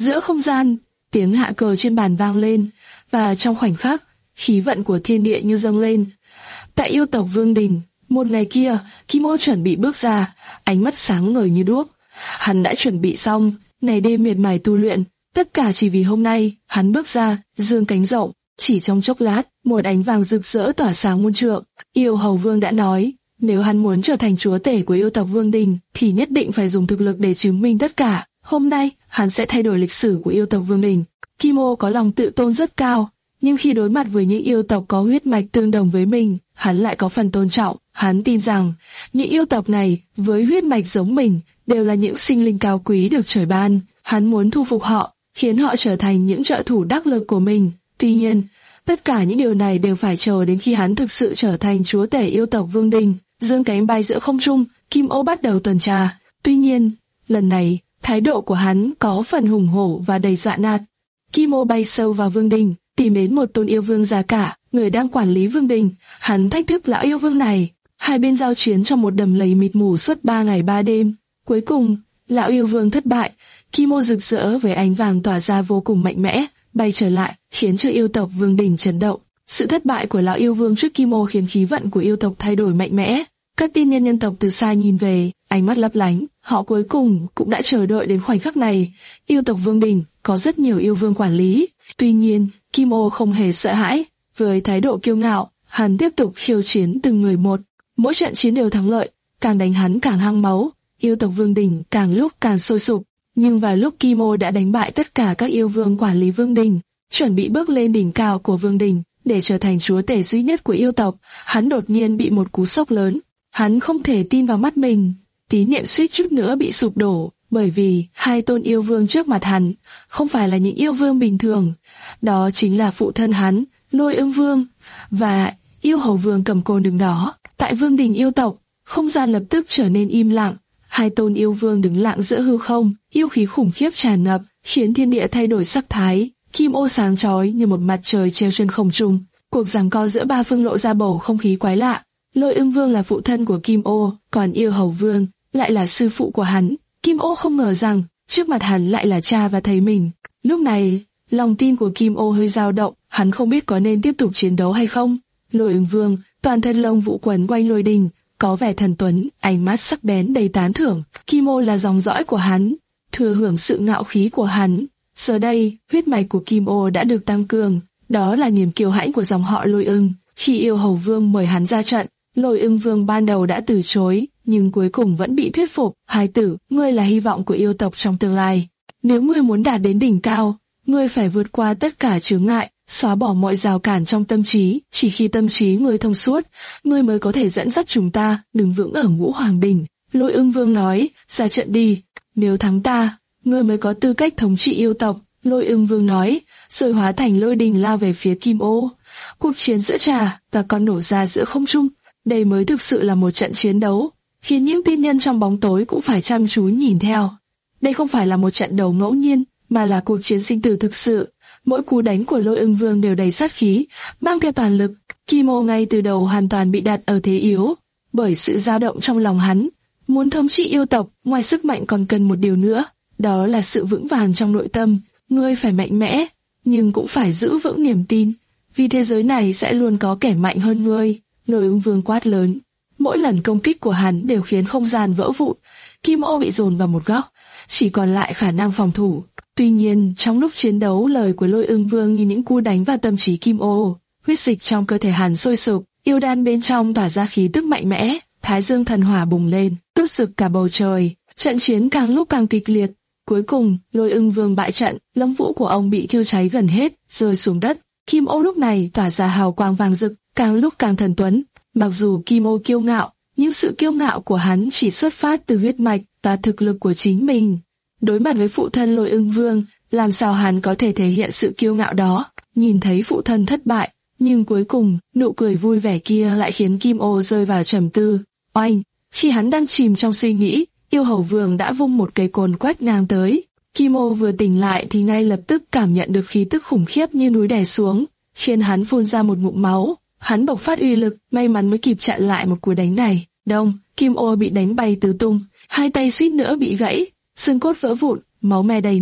Giữa không gian, tiếng hạ cờ trên bàn vang lên, và trong khoảnh khắc, khí vận của thiên địa như dâng lên. Tại yêu tộc Vương Đình, một ngày kia, Kim Ô chuẩn bị bước ra, ánh mắt sáng ngời như đuốc. Hắn đã chuẩn bị xong, ngày đêm miệt mài tu luyện, tất cả chỉ vì hôm nay. Hắn bước ra, dương cánh rộng, chỉ trong chốc lát, một ánh vàng rực rỡ tỏa sáng muôn trượng. Yêu Hầu Vương đã nói, nếu hắn muốn trở thành chúa tể của yêu tộc Vương Đình, thì nhất định phải dùng thực lực để chứng minh tất cả. Hôm nay, hắn sẽ thay đổi lịch sử của yêu tộc Vương Đình. Kim Ô có lòng tự tôn rất cao, nhưng khi đối mặt với những yêu tộc có huyết mạch tương đồng với mình, hắn lại có phần tôn trọng. Hắn tin rằng, những yêu tộc này, với huyết mạch giống mình, đều là những sinh linh cao quý được trời ban. Hắn muốn thu phục họ, khiến họ trở thành những trợ thủ đắc lực của mình. Tuy nhiên, tất cả những điều này đều phải chờ đến khi hắn thực sự trở thành chúa tể yêu tộc Vương Đình. Dương cánh bay giữa không trung, Kim Ô bắt đầu tuần tra. Tuy nhiên, lần này, thái độ của hắn có phần hùng hổ và đầy dọa nạt. Kim Ô bay sâu vào Vương Đình, tìm đến một tôn yêu vương già cả, người đang quản lý Vương Đình. Hắn thách thức lão yêu vương này. Hai bên giao chiến trong một đầm lầy mịt mù suốt ba ngày ba đêm. Cuối cùng, lão yêu vương thất bại. Kim Ô rực rỡ với ánh vàng tỏa ra vô cùng mạnh mẽ, bay trở lại, khiến cho yêu tộc Vương Đình chấn động. Sự thất bại của lão yêu vương trước Kim Ô khiến khí vận của yêu tộc thay đổi mạnh mẽ. Các tiên nhân nhân tộc từ xa nhìn về, ánh mắt lấp lánh. Họ cuối cùng cũng đã chờ đợi đến khoảnh khắc này. Yêu tộc Vương Đình có rất nhiều yêu vương quản lý. Tuy nhiên, Kim Ô không hề sợ hãi. Với thái độ kiêu ngạo, hắn tiếp tục khiêu chiến từng người một. Mỗi trận chiến đều thắng lợi, càng đánh hắn càng hăng máu. Yêu tộc Vương Đình càng lúc càng sôi sục. Nhưng vào lúc Kim Ô đã đánh bại tất cả các yêu vương quản lý Vương Đình, chuẩn bị bước lên đỉnh cao của Vương Đình để trở thành chúa tể duy nhất của yêu tộc, hắn đột nhiên bị một cú sốc lớn. Hắn không thể tin vào mắt mình, tín niệm suýt chút nữa bị sụp đổ, bởi vì hai tôn yêu vương trước mặt hắn không phải là những yêu vương bình thường, đó chính là phụ thân hắn, Lôi Ưng Vương và Yêu Hầu Vương cầm côn đứng đó. Tại Vương Đình yêu tộc, không gian lập tức trở nên im lặng. Hai tôn yêu vương đứng lặng giữa hư không, yêu khí khủng khiếp tràn ngập, khiến thiên địa thay đổi sắc thái. Kim Ô sáng chói như một mặt trời treo trên không trung. Cuộc giằng co giữa ba phương lộ ra bầu không khí quái lạ. Lôi Ưng Vương là phụ thân của Kim Ô, còn Yêu Hầu Vương lại là sư phụ của hắn. Kim Ô không ngờ rằng trước mặt hắn lại là cha và thầy mình. Lúc này, lòng tin của Kim Ô hơi dao động, hắn không biết có nên tiếp tục chiến đấu hay không. Lôi Ưng Vương, toàn thân lông vũ quấn quanh lôi đình, có vẻ thần tuấn, ánh mắt sắc bén đầy tán thưởng. Kim Ô là dòng dõi của hắn, thừa hưởng sự ngạo khí của hắn. Giờ đây, huyết mạch của Kim Ô đã được tăng cường, đó là niềm kiêu hãnh của dòng họ Lôi Ưng. Khi Yêu Hầu Vương mời hắn ra trận, Lôi Ưng Vương ban đầu đã từ chối, nhưng cuối cùng vẫn bị thuyết phục. Hai tử, ngươi là hy vọng của yêu tộc trong tương lai. Nếu ngươi muốn đạt đến đỉnh cao, ngươi phải vượt qua tất cả chướng ngại, xóa bỏ mọi rào cản trong tâm trí. Chỉ khi tâm trí ngươi thông suốt, ngươi mới có thể dẫn dắt chúng ta đứng vững ở Ngũ Hoàng Đỉnh. Lôi Ưng Vương nói, ra trận đi. Nếu thắng ta, ngươi mới có tư cách thống trị yêu tộc. Lôi Ưng Vương nói, rồi hóa thành lôi đình lao về phía Kim Ô. Cuộc chiến giữa trà và con nổ ra giữa không trung. Đây mới thực sự là một trận chiến đấu, khiến những tiên nhân trong bóng tối cũng phải chăm chú nhìn theo. Đây không phải là một trận đấu ngẫu nhiên, mà là cuộc chiến sinh tử thực sự. Mỗi cú đánh của Lôi Ưng Vương đều đầy sát khí, mang theo toàn lực. Kim Ô ngay từ đầu hoàn toàn bị đặt ở thế yếu, bởi sự dao động trong lòng hắn. Muốn thống trị yêu tộc, ngoài sức mạnh còn cần một điều nữa, đó là sự vững vàng trong nội tâm. Ngươi phải mạnh mẽ, nhưng cũng phải giữ vững niềm tin, vì thế giới này sẽ luôn có kẻ mạnh hơn ngươi. Lôi Ưng Vương quát lớn. Mỗi lần công kích của hắn đều khiến không gian vỡ vụn. Kim Ô bị dồn vào một góc, chỉ còn lại khả năng phòng thủ. Tuy nhiên, trong lúc chiến đấu, lời của Lôi Ưng Vương như những cú đánh vào tâm trí Kim Ô. Huyết dịch trong cơ thể hắn sôi sục, yêu đan bên trong tỏa ra khí tức mạnh mẽ, thái dương thần hỏa bùng lên, đốt rực cả bầu trời. Trận chiến càng lúc càng kịch liệt. Cuối cùng, Lôi Ưng Vương bại trận, lông vũ của ông bị thiêu cháy gần hết, rơi xuống đất. Kim Ô lúc này tỏa ra hào quang vàng rực, càng lúc càng thần tuấn. Mặc dù Kim Ô kiêu ngạo, nhưng sự kiêu ngạo của hắn chỉ xuất phát từ huyết mạch và thực lực của chính mình. Đối mặt với phụ thân Lôi Ưng Vương, làm sao hắn có thể thể hiện sự kiêu ngạo đó? Nhìn thấy phụ thân thất bại, nhưng cuối cùng, nụ cười vui vẻ kia lại khiến Kim Ô rơi vào trầm tư. Oanh! Khi hắn đang chìm trong suy nghĩ, Yêu Hầu Vương đã vung một cây côn quét ngang tới. Kim Ô vừa tỉnh lại thì ngay lập tức cảm nhận được khí tức khủng khiếp như núi đè xuống, khiến hắn phun ra một ngụm máu. Hắn bộc phát uy lực, may mắn mới kịp chặn lại một cú đánh này. Đông, Kim Ô bị đánh bay tứ tung, hai tay suýt nữa bị gãy, xương cốt vỡ vụn, máu me đầy người.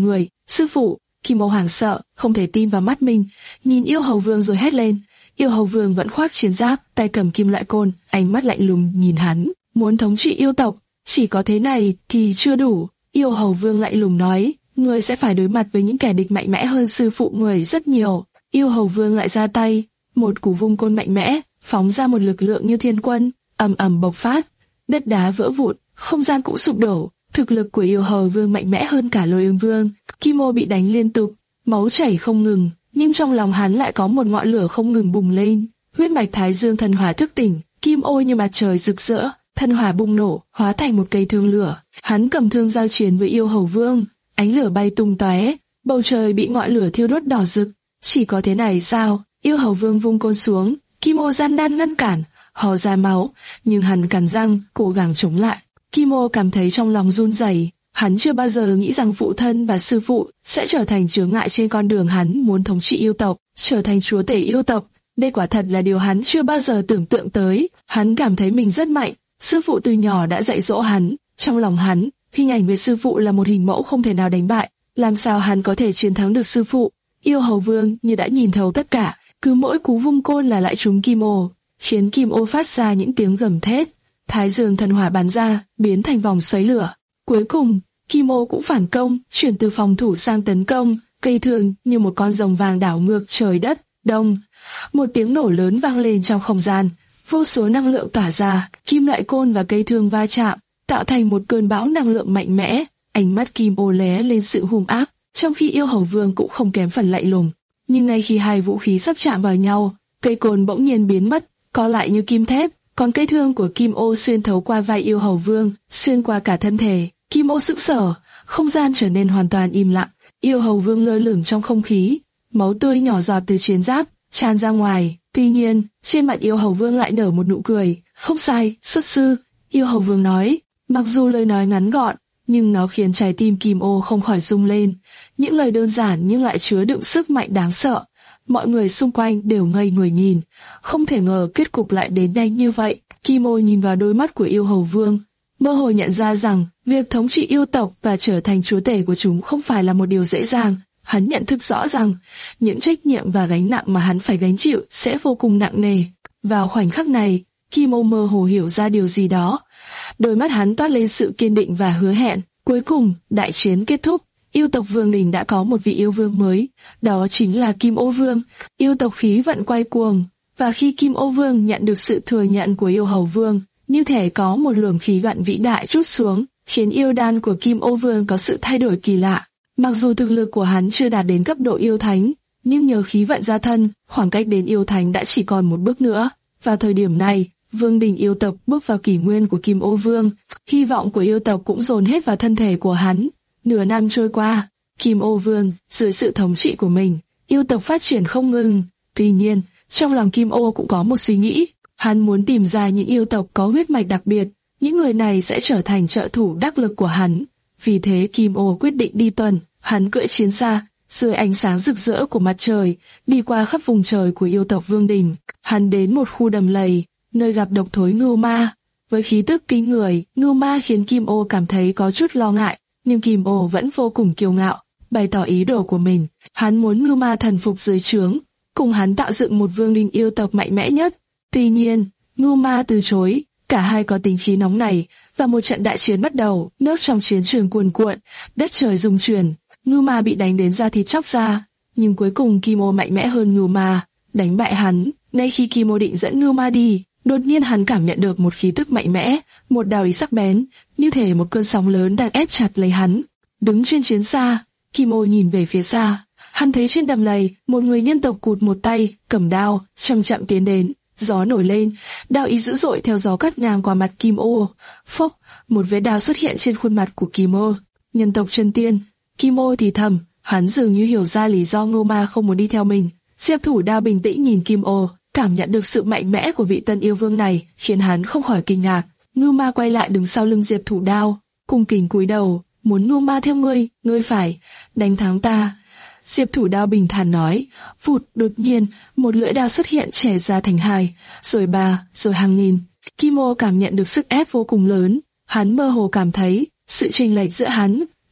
Sư phụ! Kim Ô hoảng sợ, không thể tin vào mắt mình, nhìn Yêu Hầu Vương rồi hét lên. Yêu Hầu Vương vẫn khoác chiến giáp, tay cầm kim loại côn, ánh mắt lạnh lùng nhìn hắn, muốn thống trị yêu tộc, chỉ có thế này thì chưa đủ. Yêu Hầu Vương lạnh lùng nói, người sẽ phải đối mặt với những kẻ địch mạnh mẽ hơn sư phụ người rất nhiều. Yêu Hầu Vương lại ra tay, một cú vung côn mạnh mẽ, phóng ra một lực lượng như thiên quân, ầm ầm bộc phát, đất đá vỡ vụn, không gian cũng sụp đổ. Thực lực của Yêu Hầu Vương mạnh mẽ hơn cả Lôi Ương Vương. Kim Ô bị đánh liên tục, máu chảy không ngừng, nhưng trong lòng hắn lại có một ngọn lửa không ngừng bùng lên. Huyết mạch Thái Dương thần hỏa thức tỉnh, Kim Ô như mặt trời rực rỡ, thần hỏa bùng nổ, hóa thành một cây thương lửa. Hắn cầm thương giao chiến với Yêu Hầu Vương, ánh lửa bay tung tóe, bầu trời bị ngọn lửa thiêu đốt đỏ rực. Chỉ có thế này sao? Yêu Hầu Vương vung côn xuống, Kim Ô gian nan ngăn cản, ho ra máu, nhưng hắn cắn răng, cố gắng chống lại. Kim Ô cảm thấy trong lòng run rẩy, hắn chưa bao giờ nghĩ rằng phụ thân và sư phụ sẽ trở thành chướng ngại trên con đường hắn muốn thống trị yêu tộc, trở thành chúa tể yêu tộc. Đây quả thật là điều hắn chưa bao giờ tưởng tượng tới. Hắn cảm thấy mình rất mạnh, sư phụ từ nhỏ đã dạy dỗ hắn, trong lòng hắn, hình ảnh về sư phụ là một hình mẫu không thể nào đánh bại. Làm sao hắn có thể chiến thắng được sư phụ? Yêu Hầu Vương như đã nhìn thấu tất cả, cứ mỗi cú vung côn là lại trúng Kim Ô, khiến Kim Ô phát ra những tiếng gầm thét. Thái Dương thần hỏa bắn ra, biến thành vòng xoáy lửa. Cuối cùng, Kim Ô cũng phản công, chuyển từ phòng thủ sang tấn công, cây thương như một con rồng vàng đảo ngược trời đất. Đông, một tiếng nổ lớn vang lên trong không gian, vô số năng lượng tỏa ra, kim loại côn và cây thương va chạm, tạo thành một cơn bão năng lượng mạnh mẽ. Ánh mắt Kim Ô lóe lên sự hung ác, trong khi Yêu Hầu Vương cũng không kém phần lạnh lùng. Nhưng ngay khi hai vũ khí sắp chạm vào nhau, cây côn bỗng nhiên biến mất, co lại như kim thép. Còn cây thương của Kim Ô xuyên thấu qua vai Yêu Hầu Vương, xuyên qua cả thân thể. Kim Ô sững sờ, không gian trở nên hoàn toàn im lặng. Yêu Hầu Vương lơ lửng trong không khí, máu tươi nhỏ giọt từ chiến giáp tràn ra ngoài. Tuy nhiên, trên mặt Yêu Hầu Vương lại nở một nụ cười. Không sai, xuất sư, Yêu Hầu Vương nói. Mặc dù lời nói ngắn gọn, nhưng nó khiến trái tim Kim Ô không khỏi rung lên. Những lời đơn giản nhưng lại chứa đựng sức mạnh đáng sợ. Mọi người xung quanh đều ngây người nhìn, không thể ngờ kết cục lại đến nhanh như vậy. Kim Ô nhìn vào đôi mắt của Yêu Hầu Vương, mơ hồ nhận ra rằng việc thống trị yêu tộc và trở thành chúa tể của chúng không phải là một điều dễ dàng. Hắn nhận thức rõ rằng những trách nhiệm và gánh nặng mà hắn phải gánh chịu sẽ vô cùng nặng nề. Vào khoảnh khắc này, Kim Ô mơ hồ hiểu ra điều gì đó. Đôi mắt hắn toát lên sự kiên định và hứa hẹn. Cuối cùng, đại chiến kết thúc. Yêu tộc Vương Đình đã có một vị yêu vương mới, đó chính là Kim Ô Vương. Yêu tộc khí vận quay cuồng, và khi Kim Ô Vương nhận được sự thừa nhận của Yêu Hầu Vương, như thể có một luồng khí vận vĩ đại trút xuống, khiến yêu đan của Kim Ô Vương có sự thay đổi kỳ lạ. Mặc dù thực lực của hắn chưa đạt đến cấp độ yêu thánh, nhưng nhờ khí vận gia thân, khoảng cách đến yêu thánh đã chỉ còn một bước nữa. Vào thời điểm này, Vương Đình yêu tộc bước vào kỷ nguyên của Kim Ô Vương, hy vọng của yêu tộc cũng dồn hết vào thân thể của hắn. Nửa năm trôi qua, Kim Ô Vương dưới sự thống trị của mình, yêu tộc phát triển không ngừng. Tuy nhiên, trong lòng Kim Ô cũng có một suy nghĩ, hắn muốn tìm ra những yêu tộc có huyết mạch đặc biệt, những người này sẽ trở thành trợ thủ đắc lực của hắn. Vì thế Kim Ô quyết định đi tuần, hắn cưỡi chiến xa, dưới ánh sáng rực rỡ của mặt trời, đi qua khắp vùng trời của yêu tộc Vương Đình. Hắn đến một khu đầm lầy, nơi gặp độc thối Ngưu Ma. Với khí tức kinh người, Ngưu Ma khiến Kim Ô cảm thấy có chút lo ngại, nhưng Kim Ô vẫn vô cùng kiêu ngạo, bày tỏ ý đồ của mình. Hắn muốn Ngưu Ma thần phục dưới trướng, cùng hắn tạo dựng một vương đình yêu tộc mạnh mẽ nhất. Tuy nhiên, Ngưu Ma từ chối, cả hai có tính khí nóng nảy, và một trận đại chiến bắt đầu. Nước trong chiến trường cuồn cuộn, đất trời rung chuyển, Ngưu Ma bị đánh đến da thịt chóc ra, nhưng cuối cùng Kim Ô mạnh mẽ hơn Ngưu Ma, đánh bại hắn. Ngay khi Kim Ô định dẫn Ngưu Ma đi, đột nhiên hắn cảm nhận được một khí tức mạnh mẽ, một đao ý sắc bén, như thể một cơn sóng lớn đang ép chặt lấy hắn. Đứng trên chiến xa, Kim Ô nhìn về phía xa, hắn thấy trên đầm lầy một người nhân tộc cụt một tay, cầm đao, chậm chậm tiến đến. Gió nổi lên, đao ý dữ dội theo gió cắt ngang qua mặt Kim Ô. Phốc, một vết đao xuất hiện trên khuôn mặt của Kim Ô. Nhân tộc chân tiên. Kim Ô thì thầm, hắn dường như hiểu ra lý do Ngưu Ma không muốn đi theo mình. Diệp Thủ Đao bình tĩnh nhìn Kim Ô, cảm nhận được sự mạnh mẽ của vị tân yêu vương này, khiến hắn không khỏi kinh ngạc. Ngưu Ma quay lại đứng sau lưng Diệp Thủ Đao, cung kính cúi đầu, muốn Ngưu Ma theo ngươi, ngươi phải đánh thắng ta. Diệp Thủ Đao bình thản nói. Vụt, đột nhiên, một lưỡi đao xuất hiện chẻ ra thành hai, rồi ba, rồi hàng nghìn. Kim Ô cảm nhận được sức ép vô cùng lớn, hắn mơ hồ cảm thấy sự chênh lệch giữa hắn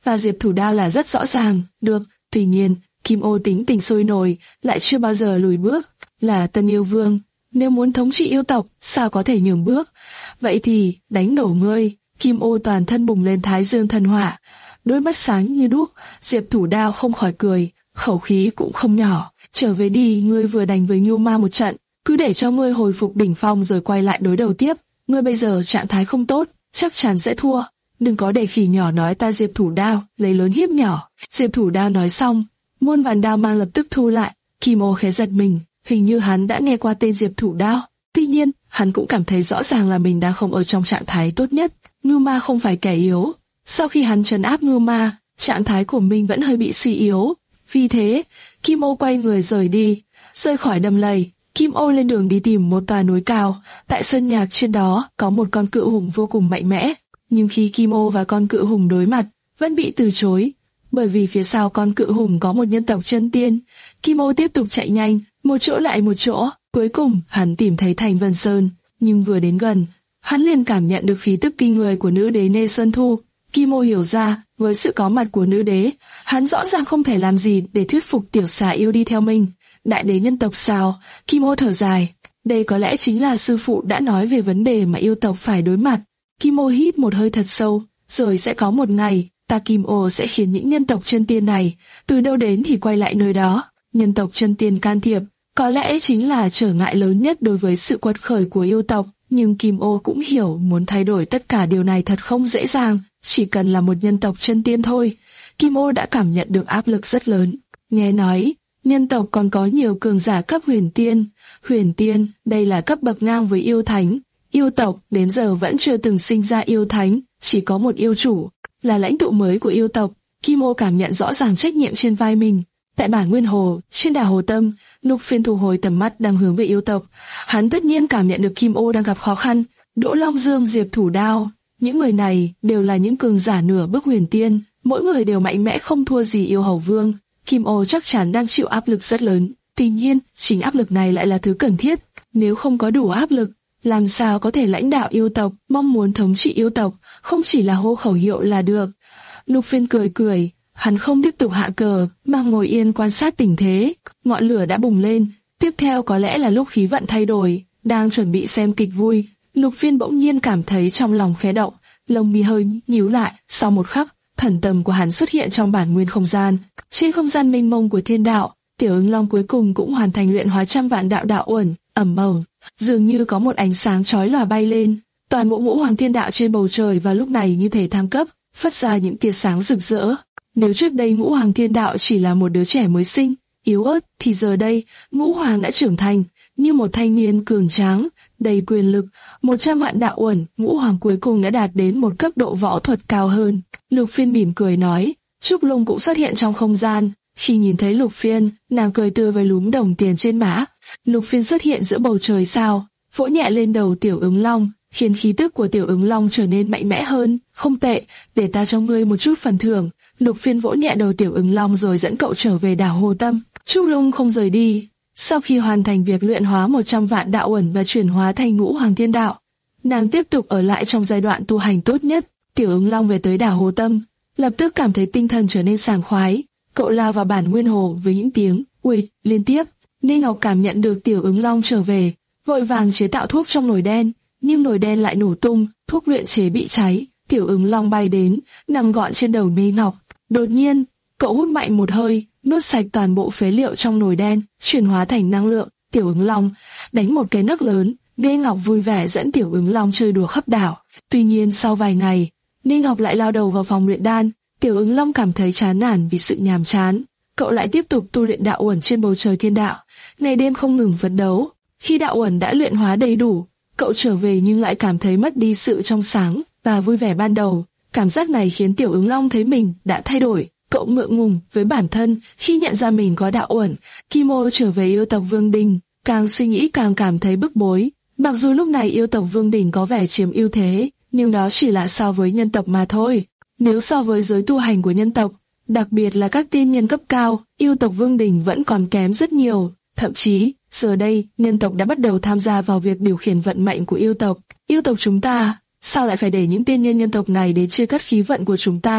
và Diệp Thủ Đao là rất rõ ràng. Được, tuy nhiên, Kim Ô tính tình sôi nổi, lại chưa bao giờ lùi bước, là tân yêu vương. Nếu muốn thống trị yêu tộc, sao có thể nhường bước? Vậy thì, đánh nổ ngươi. Kim Ô toàn thân bùng lên thái dương thần hỏa, đôi mắt sáng như đuốc. Diệp Thủ Đao không khỏi cười, khẩu khí cũng không nhỏ. Trở về đi, ngươi vừa đánh với Ngưu Ma một trận, cứ để cho ngươi hồi phục đỉnh phong rồi quay lại đối đầu tiếp. Ngươi bây giờ trạng thái không tốt, chắc chắn sẽ thua. Đừng có để khỉ nhỏ nói ta. Diệp Thủ Đao lấy lớn hiếp nhỏ. Diệp Thủ Đao nói xong, muôn vàn đao mang lập tức thu lại. Kim Ô khẽ giật mình, hình như hắn đã nghe qua tên Diệp Thủ Đao. Tuy nhiên, hắn cũng cảm thấy rõ ràng là mình đang không ở trong trạng thái tốt nhất. Ngưu Ma không phải kẻ yếu. Sau khi hắn trấn áp Ngưu Ma, trạng thái của mình vẫn hơi bị suy yếu. Vì thế, Kim Ô quay người rời đi, rời khỏi đầm lầy. Kim Ô lên đường đi tìm một tòa núi cao. Tại sơn nhạc trên đó có một con cự hùng vô cùng mạnh mẽ. Nhưng khi Kim Ô và con cự hùng đối mặt, vẫn bị từ chối, bởi vì phía sau con cự hùng có một nhân tộc chân tiên. Kim Ô tiếp tục chạy nhanh, một chỗ lại một chỗ. Cuối cùng, hắn tìm thấy Thành Vân Sơn, nhưng vừa đến gần, hắn liền cảm nhận được khí tức kinh người của nữ đế Nê Xuân Thu. Kim Ô hiểu ra, với sự có mặt của nữ đế, hắn rõ ràng không thể làm gì để thuyết phục tiểu xà yêu đi theo mình. Đại đế nhân tộc sao? Kim Ô thở dài. Đây có lẽ chính là sư phụ đã nói về vấn đề mà yêu tộc phải đối mặt. Kim Ô hít một hơi thật sâu, rồi sẽ có một ngày, ta Kim Ô sẽ khiến những nhân tộc chân tiên này, từ đâu đến thì quay lại nơi đó. Nhân tộc chân tiên can thiệp, có lẽ chính là trở ngại lớn nhất đối với sự quật khởi của yêu tộc. Nhưng Kim Ô cũng hiểu muốn thay đổi tất cả điều này thật không dễ dàng, chỉ cần là một nhân tộc chân tiên thôi. Kim Ô đã cảm nhận được áp lực rất lớn. Nghe nói, nhân tộc còn có nhiều cường giả cấp huyền tiên. Huyền tiên, đây là cấp bậc ngang với yêu thánh. Yêu tộc đến giờ vẫn chưa từng sinh ra yêu thánh, chỉ có một yêu chủ, là lãnh tụ mới của yêu tộc. Kim Ô cảm nhận rõ ràng trách nhiệm trên vai mình. Tại bản Nguyên Hồ, trên đảo Hồ Tâm, Lục Phiên thu hồi tầm mắt đang hướng về yêu tộc. Hắn tất nhiên cảm nhận được Kim Ô đang gặp khó khăn. Đỗ Long Dương, Diệp Thủ Đao, những người này đều là những cường giả nửa bước huyền tiên, mỗi người đều mạnh mẽ không thua gì yêu hầu vương. Kim Ô chắc chắn đang chịu áp lực rất lớn. Tuy nhiên, chính áp lực này lại là thứ cần thiết. Nếu không có đủ áp lực, làm sao có thể lãnh đạo yêu tộc? Mong muốn thống trị yêu tộc không chỉ là hô khẩu hiệu là được. Lục Phiên cười cười, hắn không tiếp tục hạ cờ, mà ngồi yên quan sát tình thế. Ngọn lửa đã bùng lên, tiếp theo có lẽ là lúc khí vận thay đổi. Đang chuẩn bị xem kịch vui, Lục Phiên bỗng nhiên cảm thấy trong lòng khẽ động, lông mi hơi nhíu lại. Sau một khắc, thần tâm của hắn xuất hiện trong bản nguyên không gian. Trên không gian mênh mông của thiên đạo, Tiểu Ứng Long cuối cùng cũng hoàn thành luyện hóa trăm vạn đạo đạo uẩn. Ầm ầm, dường như có một ánh sáng chói lòa bay lên. Toàn bộ ngũ hoàng thiên đạo trên bầu trời vào lúc này như thể thăng cấp, phát ra những tia sáng rực rỡ. Nếu trước đây ngũ hoàng thiên đạo chỉ là một đứa trẻ mới sinh, yếu ớt, thì giờ đây ngũ hoàng đã trưởng thành, như một thanh niên cường tráng, đầy quyền lực. Một trăm vạn đạo uẩn, ngũ hoàng cuối cùng đã đạt đến một cấp độ võ thuật cao hơn. Lục Phiên mỉm cười nói. Trúc Lung cũng xuất hiện trong không gian. Khi nhìn thấy Lục Phiên, nàng cười tươi với lúm đồng tiền trên má. Lục Phiên xuất hiện giữa bầu trời sao, vỗ nhẹ lên đầu Tiểu Ứng Long, khiến khí tức của Tiểu Ứng Long trở nên mạnh mẽ hơn. Không tệ, để ta cho ngươi một chút phần thưởng. Lục Phiên vỗ nhẹ đầu Tiểu Ứng Long rồi dẫn cậu trở về đảo Hồ Tâm. Trúc Lung không rời đi. Sau khi hoàn thành việc luyện hóa một trăm vạn đạo uẩn và chuyển hóa thành ngũ hoàng thiên đạo, nàng tiếp tục ở lại trong giai đoạn tu hành tốt nhất. Tiểu Ứng Long về tới đảo Hồ Tâm, lập tức cảm thấy tinh thần trở nên sảng khoái. Cậu lao vào bản Nguyên Hồ với những tiếng uỵch liên tiếp. Ninh Ngọc cảm nhận được Tiểu Ứng Long trở về, vội vàng chế tạo thuốc trong nồi đen, nhưng nồi đen lại nổ tung, thuốc luyện chế bị cháy. Tiểu Ứng Long bay đến, nằm gọn trên đầu Ninh Ngọc. Đột nhiên, cậu hút mạnh một hơi, nuốt sạch toàn bộ phế liệu trong nồi đen, chuyển hóa thành năng lượng. Tiểu Ứng Long đánh một cái nấc lớn. Ninh Ngọc vui vẻ dẫn Tiểu Ứng Long chơi đùa khắp đảo. Tuy nhiên sau vài ngày, Ninh Ngọc lại lao đầu vào phòng luyện đan. Tiểu Ứng Long cảm thấy chán nản vì sự nhàm chán. Cậu lại tiếp tục tu luyện đạo uẩn trên bầu trời thiên đạo, ngày đêm không ngừng phấn đấu. Khi đạo uẩn đã luyện hóa đầy đủ, cậu trở về nhưng lại cảm thấy mất đi sự trong sáng và vui vẻ ban đầu. Cảm giác này khiến Tiểu Ứng Long thấy mình đã thay đổi. Cậu ngượng ngùng với bản thân khi nhận ra mình có đạo uẩn. Kim Ô trở về yêu tộc Vương Đình, càng suy nghĩ càng cảm thấy bức bối. Mặc dù lúc này yêu tộc Vương Đình có vẻ chiếm ưu thế, nhưng đó chỉ là so với nhân tộc mà thôi. Nếu so với giới tu hành của nhân tộc, đặc biệt là các tiên nhân cấp cao, yêu tộc Vương Đình vẫn còn kém rất nhiều. Thậm chí, giờ đây, nhân tộc đã bắt đầu tham gia vào việc điều khiển vận mệnh của yêu tộc. Yêu tộc chúng ta, sao lại phải để những tiên nhân nhân tộc này đến chia cắt khí vận của chúng ta?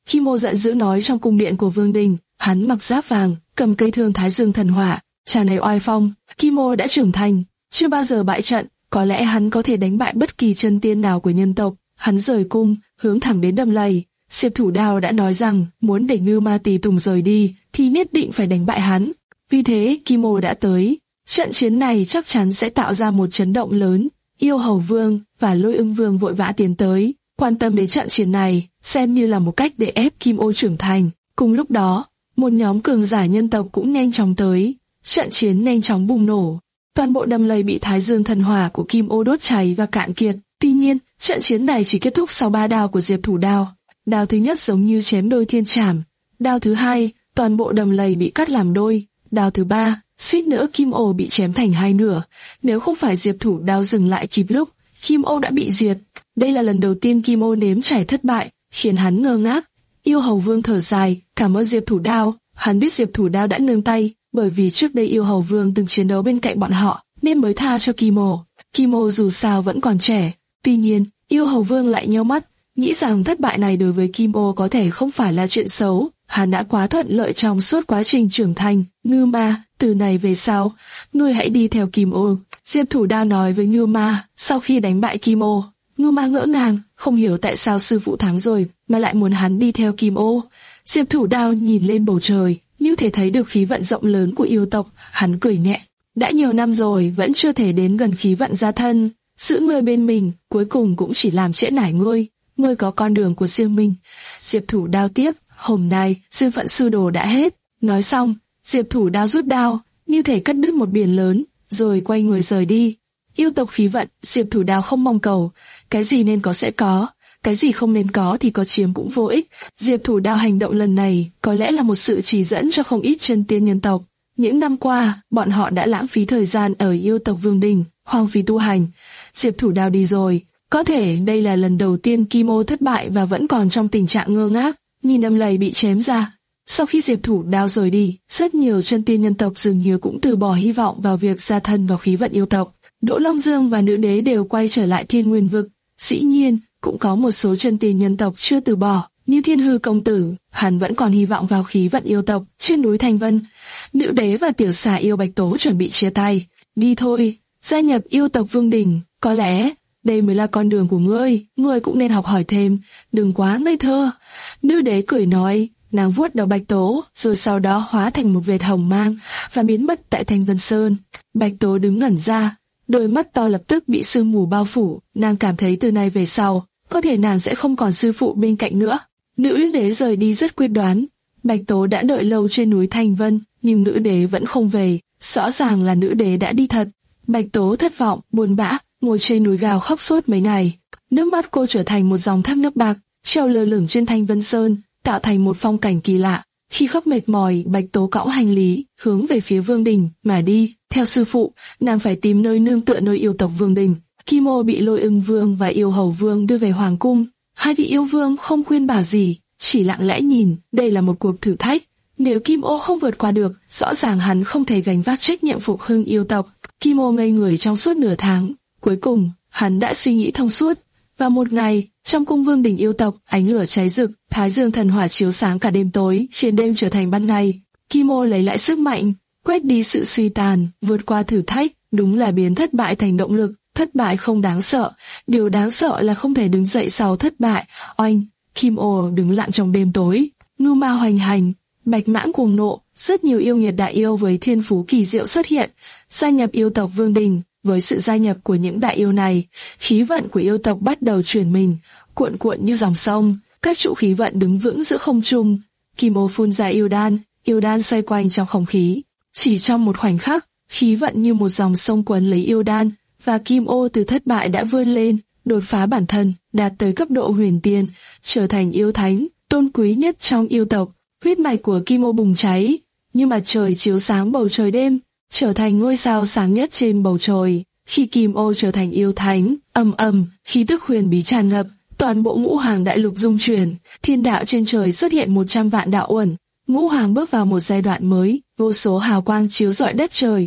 Kim-ô giận dữ nói trong cung điện của vương đình. Hắn mặc giáp vàng, cầm cây thương Thái Dương thần hỏa, tràn đầy oai phong. Kim-ô đã trưởng thành, chưa bao giờ bại trận, có lẽ hắn có thể đánh bại bất kỳ chân tiên nào của nhân tộc. Hắn rời cung, hướng thẳng đến đầm lầy. Diệp Thủ Đao đã nói rằng muốn để Ngưu Ma Tỳ Tùng rời đi thì nhất định phải đánh bại hắn. Vì thế Kim-ô đã tới. Trận chiến này chắc chắn sẽ tạo ra một chấn động lớn. Yêu Hầu Vương và Lôi Ưng Vương vội vã tiến tới, quan tâm đến trận chiến này, xem như là một cách để ép Kim-ô trưởng thành. Cùng lúc đó, một nhóm cường giả nhân tộc cũng nhanh chóng tới. Trận chiến nhanh chóng bùng nổ. Toàn bộ đầm lầy bị Thái Dương thần hỏa của Kim-ô đốt cháy và cạn kiệt. Tuy nhiên, trận chiến này chỉ kết thúc sau ba đao của Diệp Thủ Đao. Đao thứ nhất giống như chém đôi thiên trảm. Đao thứ hai, toàn bộ đầm lầy bị cắt làm đôi. Đao thứ ba, suýt nữa Kim-ô bị chém thành hai nửa. Nếu không phải Diệp Thủ Đao dừng lại kịp lúc, Kim-ô đã bị diệt. Đây là lần đầu tiên Kim-ô nếm trải thất bại, khiến hắn ngơ ngác. Yêu Hầu Vương thở dài, cảm ơn Diệp Thủ Đao. Hắn biết Diệp Thủ Đao đã nương tay, bởi vì trước đây Yêu Hầu Vương từng chiến đấu bên cạnh bọn họ, nên mới tha cho Kim-ô. Kim-ô dù sao vẫn còn trẻ. Tuy nhiên, Yêu Hầu Vương lại nheo mắt, nghĩ rằng thất bại này đối với Kim-ô có thể không phải là chuyện xấu. Hắn đã quá thuận lợi trong suốt quá trình trưởng thành. Ngưu Ma, từ này về sau, ngươi hãy đi theo Kim-ô. Diệp Thủ Đao nói với Ngưu Ma, sau khi đánh bại Kim-ô. Ngưu Ma ngỡ ngàng, không hiểu tại sao sư phụ thắng rồi, mà lại muốn hắn đi theo Kim-ô. Diệp Thủ Đao nhìn lên bầu trời, như thể thấy được khí vận rộng lớn của yêu tộc, hắn cười nhẹ. Đã nhiều năm rồi, vẫn chưa thể đến gần khí vận gia thân. Giữ ngươi bên mình, cuối cùng cũng chỉ làm trễ nải ngươi. Ngươi có con đường của riêng mình. Diệp Thủ Đao tiếp, hôm nay, duyên phận sư đồ đã hết. Nói xong, Diệp Thủ Đao rút đao, như thể cắt đứt một biển lớn, rồi quay người rời đi. Yêu tộc khí vận, Diệp Thủ Đao không mong cầu. Cái gì nên có sẽ có, cái gì không nên có thì có chiếm cũng vô ích. Diệp Thủ Đao hành động lần này có lẽ là một sự chỉ dẫn cho không ít chân tiên nhân tộc. Những năm qua, bọn họ đã lãng phí thời gian ở yêu tộc vương đình, hoang phí tu hành. Diệp Thủ Đao đi rồi, có thể đây là lần đầu tiên Kim-ô thất bại và vẫn còn trong tình trạng ngơ ngác, nhìn đầm lầy bị chém ra. Sau khi Diệp Thủ Đao rời đi, rất nhiều chân tiên nhân tộc dường như cũng từ bỏ hy vọng vào việc gia thân vào khí vận yêu tộc. Đỗ Long Dương và Nữ Đế đều quay trở lại Thiên Nguyên Vực. Dĩ nhiên, cũng có một số chân tiên nhân tộc chưa từ bỏ, như Thiên Hư công tử, hắn vẫn còn hy vọng vào khí vận yêu tộc trên núi Thanh Vân. Nữ Đế và tiểu xà yêu Bạch Tố chuẩn bị chia tay. Đi thôi, gia nhập yêu tộc vương đình, có lẽ đây mới là con đường của ngươi, ngươi cũng nên học hỏi thêm, đừng quá ngây thơ. Nữ Đế cười nói, nàng vuốt đầu Bạch Tố, rồi sau đó hóa thành một vệt hồng mang và biến mất tại Thanh Vân Sơn. Bạch Tố đứng ngẩn ra, đôi mắt to lập tức bị sương mù bao phủ, nàng cảm thấy từ nay về sau, có thể nàng sẽ không còn sư phụ bên cạnh nữa. Nữ Đế rời đi rất quyết đoán. Bạch Tố đã đợi lâu trên núi Thanh Vân, nhưng Nữ Đế vẫn không về, rõ ràng là Nữ Đế đã đi thật. Bạch Tố thất vọng, buồn bã, ngồi trên núi gào khóc suốt mấy ngày. Nước mắt cô trở thành một dòng thác nước bạc, treo lơ lửng trên Thanh Vân Sơn, tạo thành một phong cảnh kỳ lạ. Khi khóc mệt mỏi, Bạch Tố cõng hành lý, hướng về phía vương đình mà đi. Theo sư phụ, nàng phải tìm nơi nương tựa nơi yêu tộc vương đình. Kim-ô bị Lôi Ưng Vương và Yêu Hầu Vương đưa về hoàng cung. Hai vị yêu vương không khuyên bảo gì, chỉ lặng lẽ nhìn. Đây là một cuộc thử thách. Nếu Kim-ô không vượt qua được, rõ ràng hắn không thể gánh vác trách nhiệm phục hưng yêu tộc. Kim-ô ngây người trong suốt nửa tháng. Cuối cùng, hắn đã suy nghĩ thông suốt. Và một ngày, trong cung vương đình yêu tộc, ánh lửa cháy rực, Thái Dương thần hỏa chiếu sáng cả đêm tối, khiến đêm trở thành ban ngày. Kim-ô lấy lại sức mạnh, quét đi sự suy tàn, vượt qua thử thách, đúng là biến thất bại thành động lực. Thất bại không đáng sợ, điều đáng sợ là không thể đứng dậy sau thất bại. Oanh, Kim-ô đứng lặng trong đêm tối, Ngưu Ma hoành hành, Bạch Mãng cuồng nộ, rất nhiều yêu nghiệt đại yêu với thiên phú kỳ diệu xuất hiện, gia nhập yêu tộc vương đình. Với sự gia nhập của những đại yêu này, khí vận của yêu tộc bắt đầu chuyển mình, cuộn cuộn như dòng sông, các trụ khí vận đứng vững giữa không trung. Kim-ô phun ra yêu đan, yêu đan xoay quanh trong không khí. Chỉ trong một khoảnh khắc, khí vận như một dòng sông quấn lấy yêu đan, và Kim-ô từ thất bại đã vươn lên, đột phá bản thân, đạt tới cấp độ huyền tiên, trở thành yêu thánh, tôn quý nhất trong yêu tộc. Huyết mạch của Kim-ô bùng cháy, như mặt trời chiếu sáng bầu trời đêm, trở thành ngôi sao sáng nhất trên bầu trời. Khi Kim-ô trở thành yêu thánh, ầm ầm, khí tức huyền bí tràn ngập, toàn bộ ngũ hoàng đại lục rung chuyển, thiên đạo trên trời xuất hiện một trăm vạn đạo uẩn. Ngũ hoàng bước vào một giai đoạn mới, vô số hào quang chiếu rọi đất trời.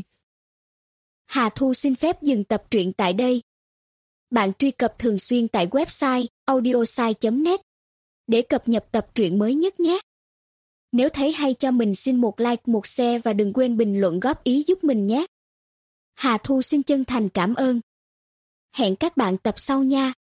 Hà Thu xin phép dừng tập truyện tại đây. Bạn truy cập thường xuyên tại website audiosai chấm net để cập nhật tập truyện mới nhất nhé. Nếu thấy hay cho mình xin một like, một share và đừng quên bình luận góp ý giúp mình nhé. Hà Thu xin chân thành cảm ơn. Hẹn các bạn tập sau nha.